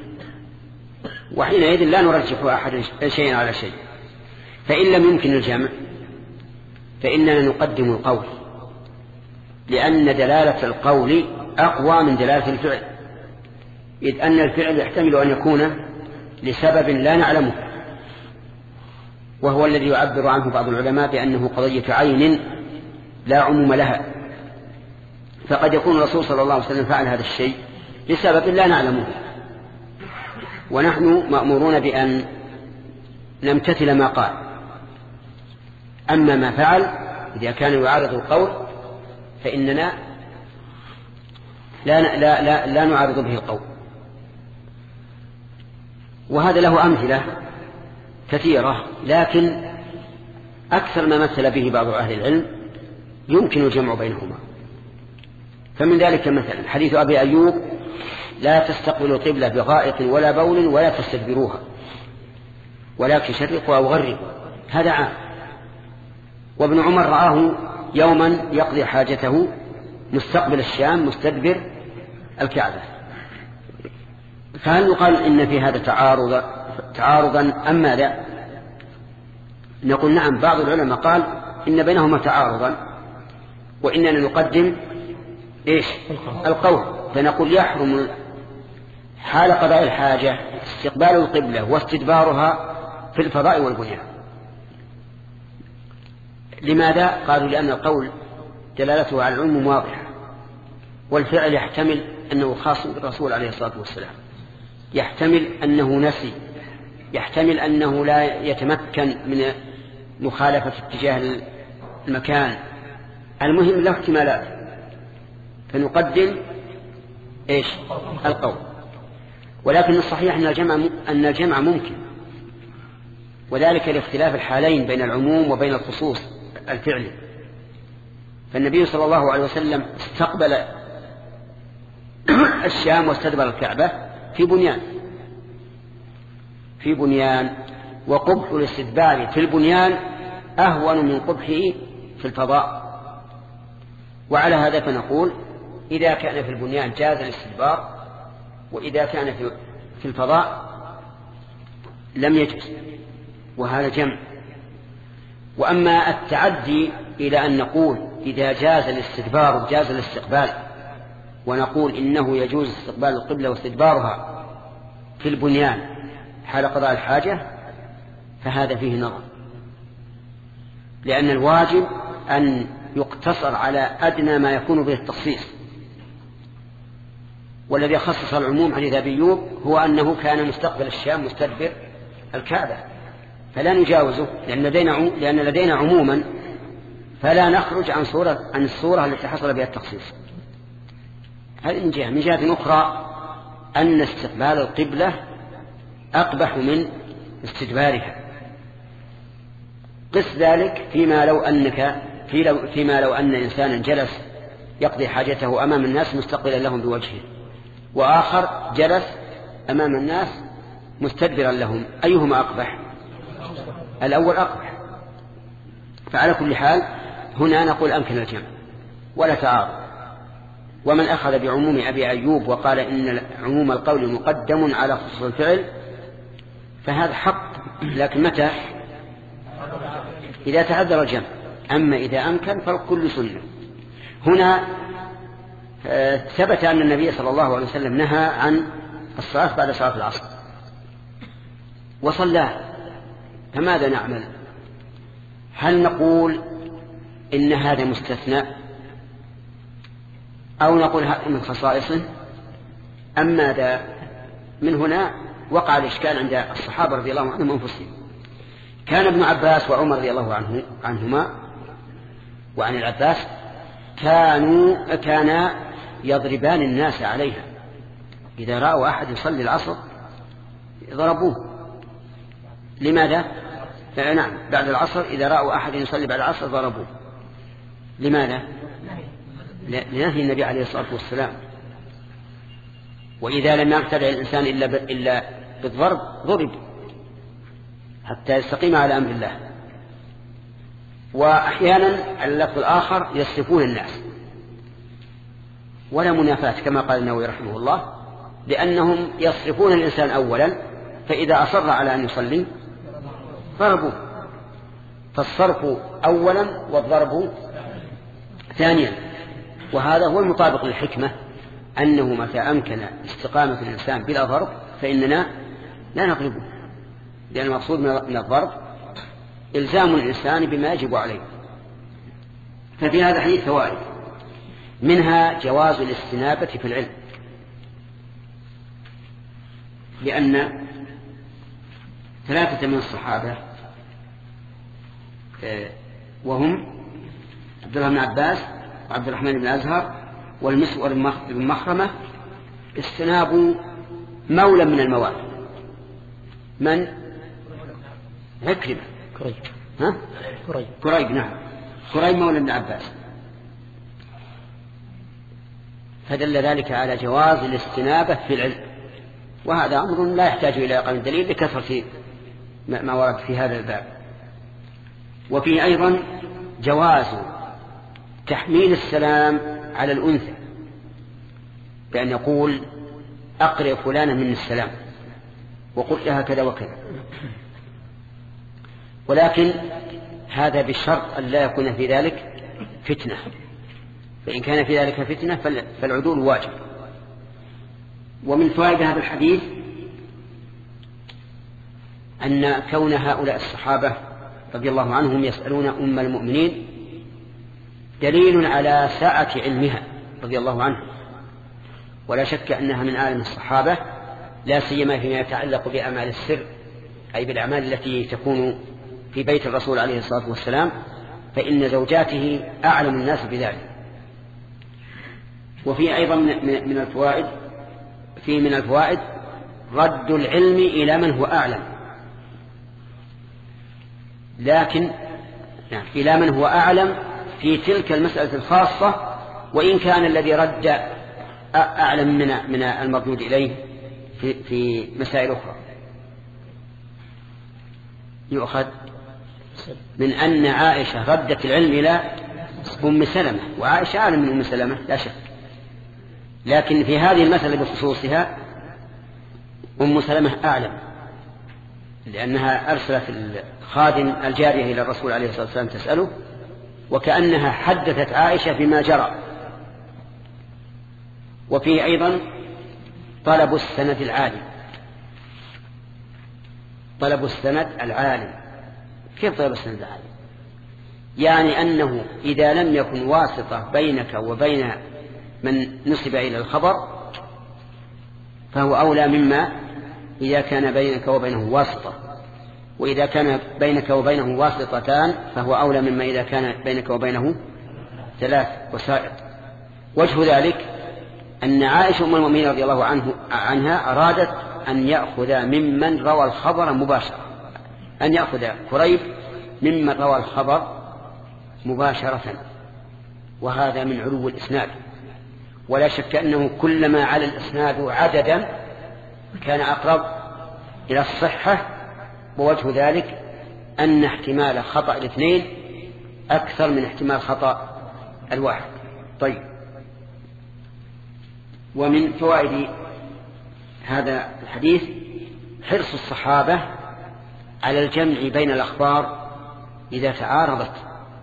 وحينئذ لا نرجح أحد شيء على شيء. فإن لم يمكن الجمع فإننا نقدم القول لأن دلالة القول أقوى من دلالة الفعل إذ أن الفعل يحتمل أن يكون لسبب لا نعلمه وهو الذي يعبر عنه بعض العلماء بأنه قضية عين لا عموم لها. فقد يكون الرسول صلى الله عليه وسلم فعل هذا الشيء لسبب لا نعلمه ونحن مأمورون بأن نمتثل ما قال. أما ما فعل إذا كان يعارض القول فإننا لا, لا, لا, لا نعارض به القول. وهذا له أمثلة كثيرة لكن أكثر ما مثل به بعض أهل العلم يمكن الجمع بينهما. فمن ذلك مثلا حديث أبي أيوب لا تستقبلوا القبلة بغائط ولا بول ولا تستدبروها ولكن شرقوا أو غربوا هذا عام. وابن عمر رآه يوما يقضي حاجته مستقبل الشام مستدبر الكعبة. فهل يقال إن في هذا تعارض تعارضا أم ماذا؟ نقول نعم. بعض العلماء قال إن بينهما تعارضا وإننا نقدم إيش القول، فنقول يحرم حال قضاء الحاجة استقبال القبلة واستدبارها في الفضاء والبنيان. لماذا؟ قالوا لأن القول دلالته على العلم واضحة، والفعل يحتمل أنه خاص بالرسول عليه الصلاة والسلام، يحتمل أنه نسي، يحتمل أنه لا يتمكن من مخالفة اتجاه المكان، المهم له احتمالات، فنقدم إيش القول. ولكن الصحيح أن الجمع, أن الجمع ممكن، وذلك لاختلاف الحالين بين العموم وبين الخصوص الفعلي. فالنبي صلى الله عليه وسلم استقبل الشام واستدبر الكعبة في بنيان في بنيان وقبح الاستدبار في البنيان أهون من قبحه في الفضاء. وعلى هذا فنقول إذا كان في البنيان جاز الاستدبار، وإذا كان في الفضاء لم يجوز، وهذا جمع. وأما التعدي إلى أن نقول إذا جاز الاستدبار جاز الاستقبال، ونقول إنه يجوز استقبال القبلة واستدبارها في البنيان حال قضاء الحاجة، فهذا فيه نظر، لأن الواجب أن يقتصر على أدنى ما يكون به التخصيص. والذي خصص العموم حديث أبي أيوب هو أنه كان مستقبل الشام مستدبر الكعبة، فلا نجاوزه لأن لدينا لأن لدينا عموما، فلا نخرج عن صورة عن الصورة التي حصل بها التخصيص. هذه من جهة. من جهة أخرى أن استقبال القبلة أقبح من استدبارها. قس ذلك فيما لو أنك في لو فيما لو أن إنسانا جلس يقضي حاجته أمام الناس مستقبلا لهم بوجهه، وآخر جلس أمام الناس مستدبرا لهم، أيهما أقبح؟ الأول أقبح. فعلى كل حال هنا نقول أمكن الجمع ولا تعارض. ومن أخذ بعموم أبي أيوب وقال إن عموم القول مقدم على خصوص الفعل فهذا حق، لكن متى؟ إذا تعذر الجمع. أما إذا أمكن فالكل سنة. هنا ثبت أن النبي صلى الله عليه وسلم نهى عن الصلاة بعد صلاة العصر وصلى، فماذا نعمل؟ هل نقول إن هذا مستثنى أو نقول هذا من خصائصه أم ماذا؟ من هنا وقع الإشكال عند الصحابة رضي الله عنهم أنفسهم. كان ابن عباس وعمر رضي الله عنه عنهما وعن العباس كانوا كانا يضربان الناس عليها، إذا رأوا أحد يصلي العصر ضربوه. لماذا؟ نعم، بعد العصر إذا رأوا أحد يصلي بعد العصر ضربوه. لماذا؟ لنهي النبي عليه الصلاة والسلام. وإذا لم يقتدع الإنسان إلا إلا بالضرب ضرب حتى يستقيم على أمر الله. وأحيانا على اللفظ الآخر يصرفون الناس، ولا منافاة كما قال النووي رحمه الله، لأنهم يصرفون الإنسان أولا، فإذا أصر على أن يصلي ضربوه. فالصرف أولا والضرب ثانيا. وهذا هو المطابق للحكمة، أنه متى أمكن استقامة الإنسان بلا ضرب فإننا لا نغلبه، لأن المقصود من الضرب إلزام الإنسان بما يجب عليه. ففي هذا الحديث فوائد، منها جواز الاستنابة في العلم، لأن ثلاثة من الصحابة وهم عبد الله بن عباس وعبد الرحمن بن أزهر والمسور بن مخرمة استنابوا مولا من الموال. من؟ عكرمة. كريب. ها؟ كريب. كريب نعم، كريب مولى ابن عباس. فدل ذلك على جواز الاستنابة في العلم، وهذا أمر لا يحتاج إلى إقامة دليل لكثرة ما ورد في هذا الباب. وفيه أيضا جواز تحميل السلام على الأنثى، بأن يقول أقرئ فلانا من السلام وقل لها كذا وكذا. ولكن هذا بالشرط أن لا يكون في ذلك فتنة، فإن كان في ذلك فتنة فالعدول واجب. ومن فوائد هذا الحديث أن كون هؤلاء الصحابة رضي الله عنهم يسألون أم المؤمنين دليل على سعة علمها رضي الله عنها، ولا شك أنها من أعلم الصحابة، لا سيما فيما يتعلق بأعمال السر، أي بالأعمال التي تكون في بيت الرسول عليه الصلاة والسلام، فإن زوجاته أعلم الناس بذلك. وفي أيضا من الفوائد في من الفوائد رد العلم إلى من هو أعلم، لكن يعني إلى من هو أعلم في تلك المسألة الخاصة، وإن كان الذي رد أعلم من من المردود إليه في في مسائل أخرى. يؤخذ من أن عائشة ردت العلم إلى أم سلمة، وعائشة أعلم من أم سلمة لا شك، لكن في هذه المسألة بخصوصها أم سلمة أعلم، لأنها أرسلت الخادم الجارية إلى الرسول عليه الصلاة والسلام تسأله، وكأنها حدثت عائشة بما جرى. وفيه أيضا طلب السند العالي. طلب السند العالي كيف طلب السند العالي؟ يعني أنه إذا لم يكن واسطة بينك وبين من نسب إلى الخبر فهو أولى مما إذا كان بينك وبينه واسطة، وإذا كان بينك وبينه واسطتان فهو أولى مما إذا كان بينك وبينه ثلاث وسائط. وجه ذلك أن عائشة أم المؤمنين رضي الله عنه عنها أرادت أن يأخذ ممن روى الخبر مباشرة، أن يأخذ قريب ممن روى الخبر مباشرة، وهذا من علو الإسناد. ولا شك أنه كلما على الإسناد عددا كان أقرب إلى الصحة، ووجه ذلك أن احتمال خطأ الاثنين أكثر من احتمال خطأ الواحد. طيب، ومن فوائد هذا الحديث حرص الصحابة على الجمع بين الأخبار إذا تعارضت،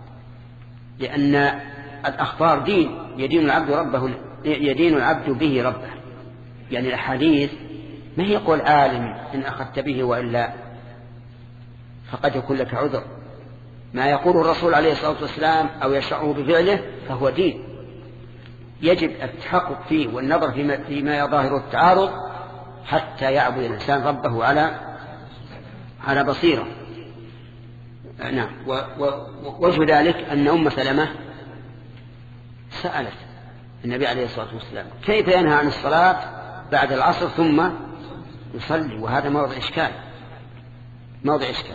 لأن الأخبار دين يدين العبد ربه يدين العبد به ربه. يعني الأحاديث ما هي قول عالم إن أخذت به وإلا فقد يكون لك عذر. ما يقول الرسول عليه الصلاة والسلام أو يشرعه بفعله فهو دين، يجب التحقق فيه والنظر فيما, فيما يظاهر التعارض حتى يعبد الإنسان ربه على على بصيرة. نعم. ووجه ذلك أن أم سلمة سألت النبي عليه الصلاة والسلام كيف ينهى عن الصلاة بعد العصر ثم يصلي، وهذا موضع إشكال موضع إشكال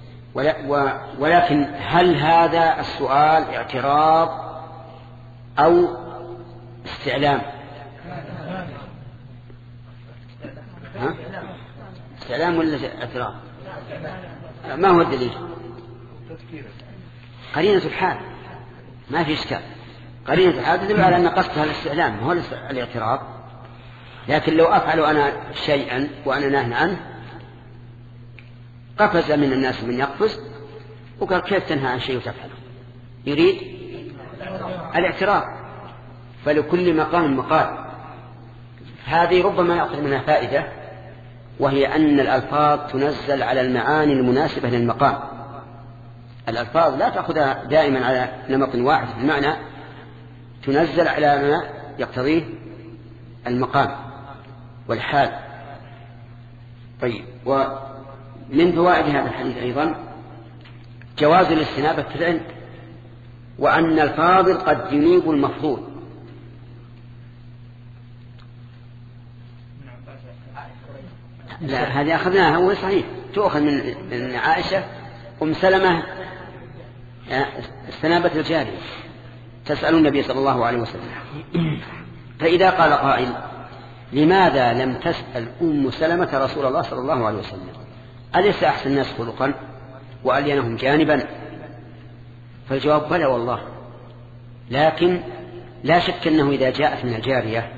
ولكن هل هذا السؤال اعتراض أو استعلام؟ ها؟ استعلام ولا اعتراض؟ ما هو الدليل؟ قرينة الحال، ما في إشكال. قرينة الحال تدل على أن قصدها الاستعلام هو الاعتراض. لكن لو أفعل أنا شيئا وأنا ناهي عنه قفز من الناس من يقفز وقال كيف تنهى عن شيء وتفعله؟ يريد الاعتراض. فلكل مقام مقال. هذه ربما يأخذ منها فائدة، وهي أن الألفاظ تنزل على المعاني المناسبة للمقام. الألفاظ لا تأخذها دائما على نمط واحد في المعنى، تنزل على ما يقتضيه المقام والحال. طيب، ومن فوائد هذا الحديث أيضا جواز الاستنابة في العلم، وأن الفاضل قد ينيب المفضول. لا، هذه أخذناها هو صحيح، تؤخذ من عائشة أم سلمة استنابة الجارية تسأل النبي صلى الله عليه وسلم. فإذا قال قائل لماذا لم تسأل أم سلمة رسول الله صلى الله عليه وسلم؟ أليس أحسن الناس خلقا وألينهم جانبا؟ فالجواب بلى والله، لكن لا شك أنه إذا جاءت من الجارية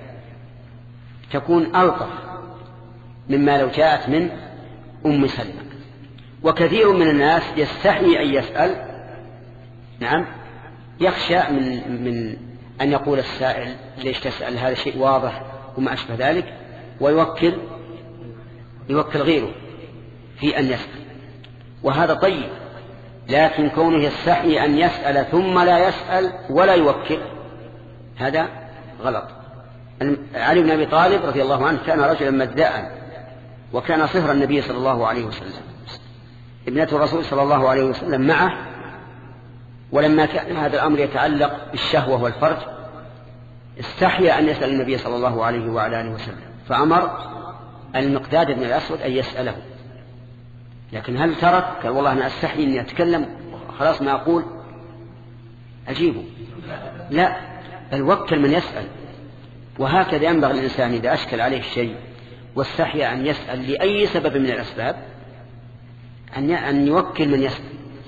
تكون ألطف مما لو جاءت من أم سلمة. وكثير من الناس يستحي أن يسأل، نعم، يخشى من, من أن يقول السائل ليش تسأل، هذا شيء واضح وما أشبه ذلك، ويوكل يوكل غيره في أن يسأل، وهذا طيب. لكن كونه يستحي أن يسأل ثم لا يسأل ولا يوكل، هذا غلط. علي بن أبي طالب رضي الله عنه كان رجلا مداء، وكان صهر النبي صلى الله عليه وسلم، ابنة الرسول صلى الله عليه وسلم معه، ولما كان هذا الأمر يتعلق بالشهوة والفرج استحيا أن يسأل النبي صلى الله عليه وعلى آله وسلم، فأمر المقداد بن الأسود أن يسأله. لكن هل ترك؟ قال والله أنا أستحي أني أتكلم خلاص ما أقول أجيبه، لا، بل وكل من يسأل. وهكذا ينبغي الإنسان إذا أشكل عليه الشيء واستحي أن يسأل لأي سبب من الأسباب أن يوكل من يسأل.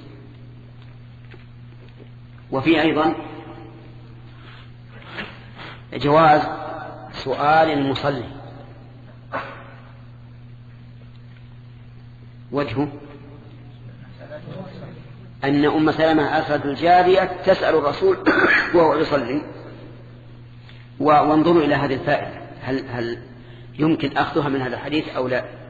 وفي أيضا جواز سؤال المصلي، وجهه أن أم سلمة أرسلت الجارية تسأل الرسول وهو يصلي. وانظروا إلى هذه الفائدة، هل, هل يمكن أخذها من هذا الحديث أو لا؟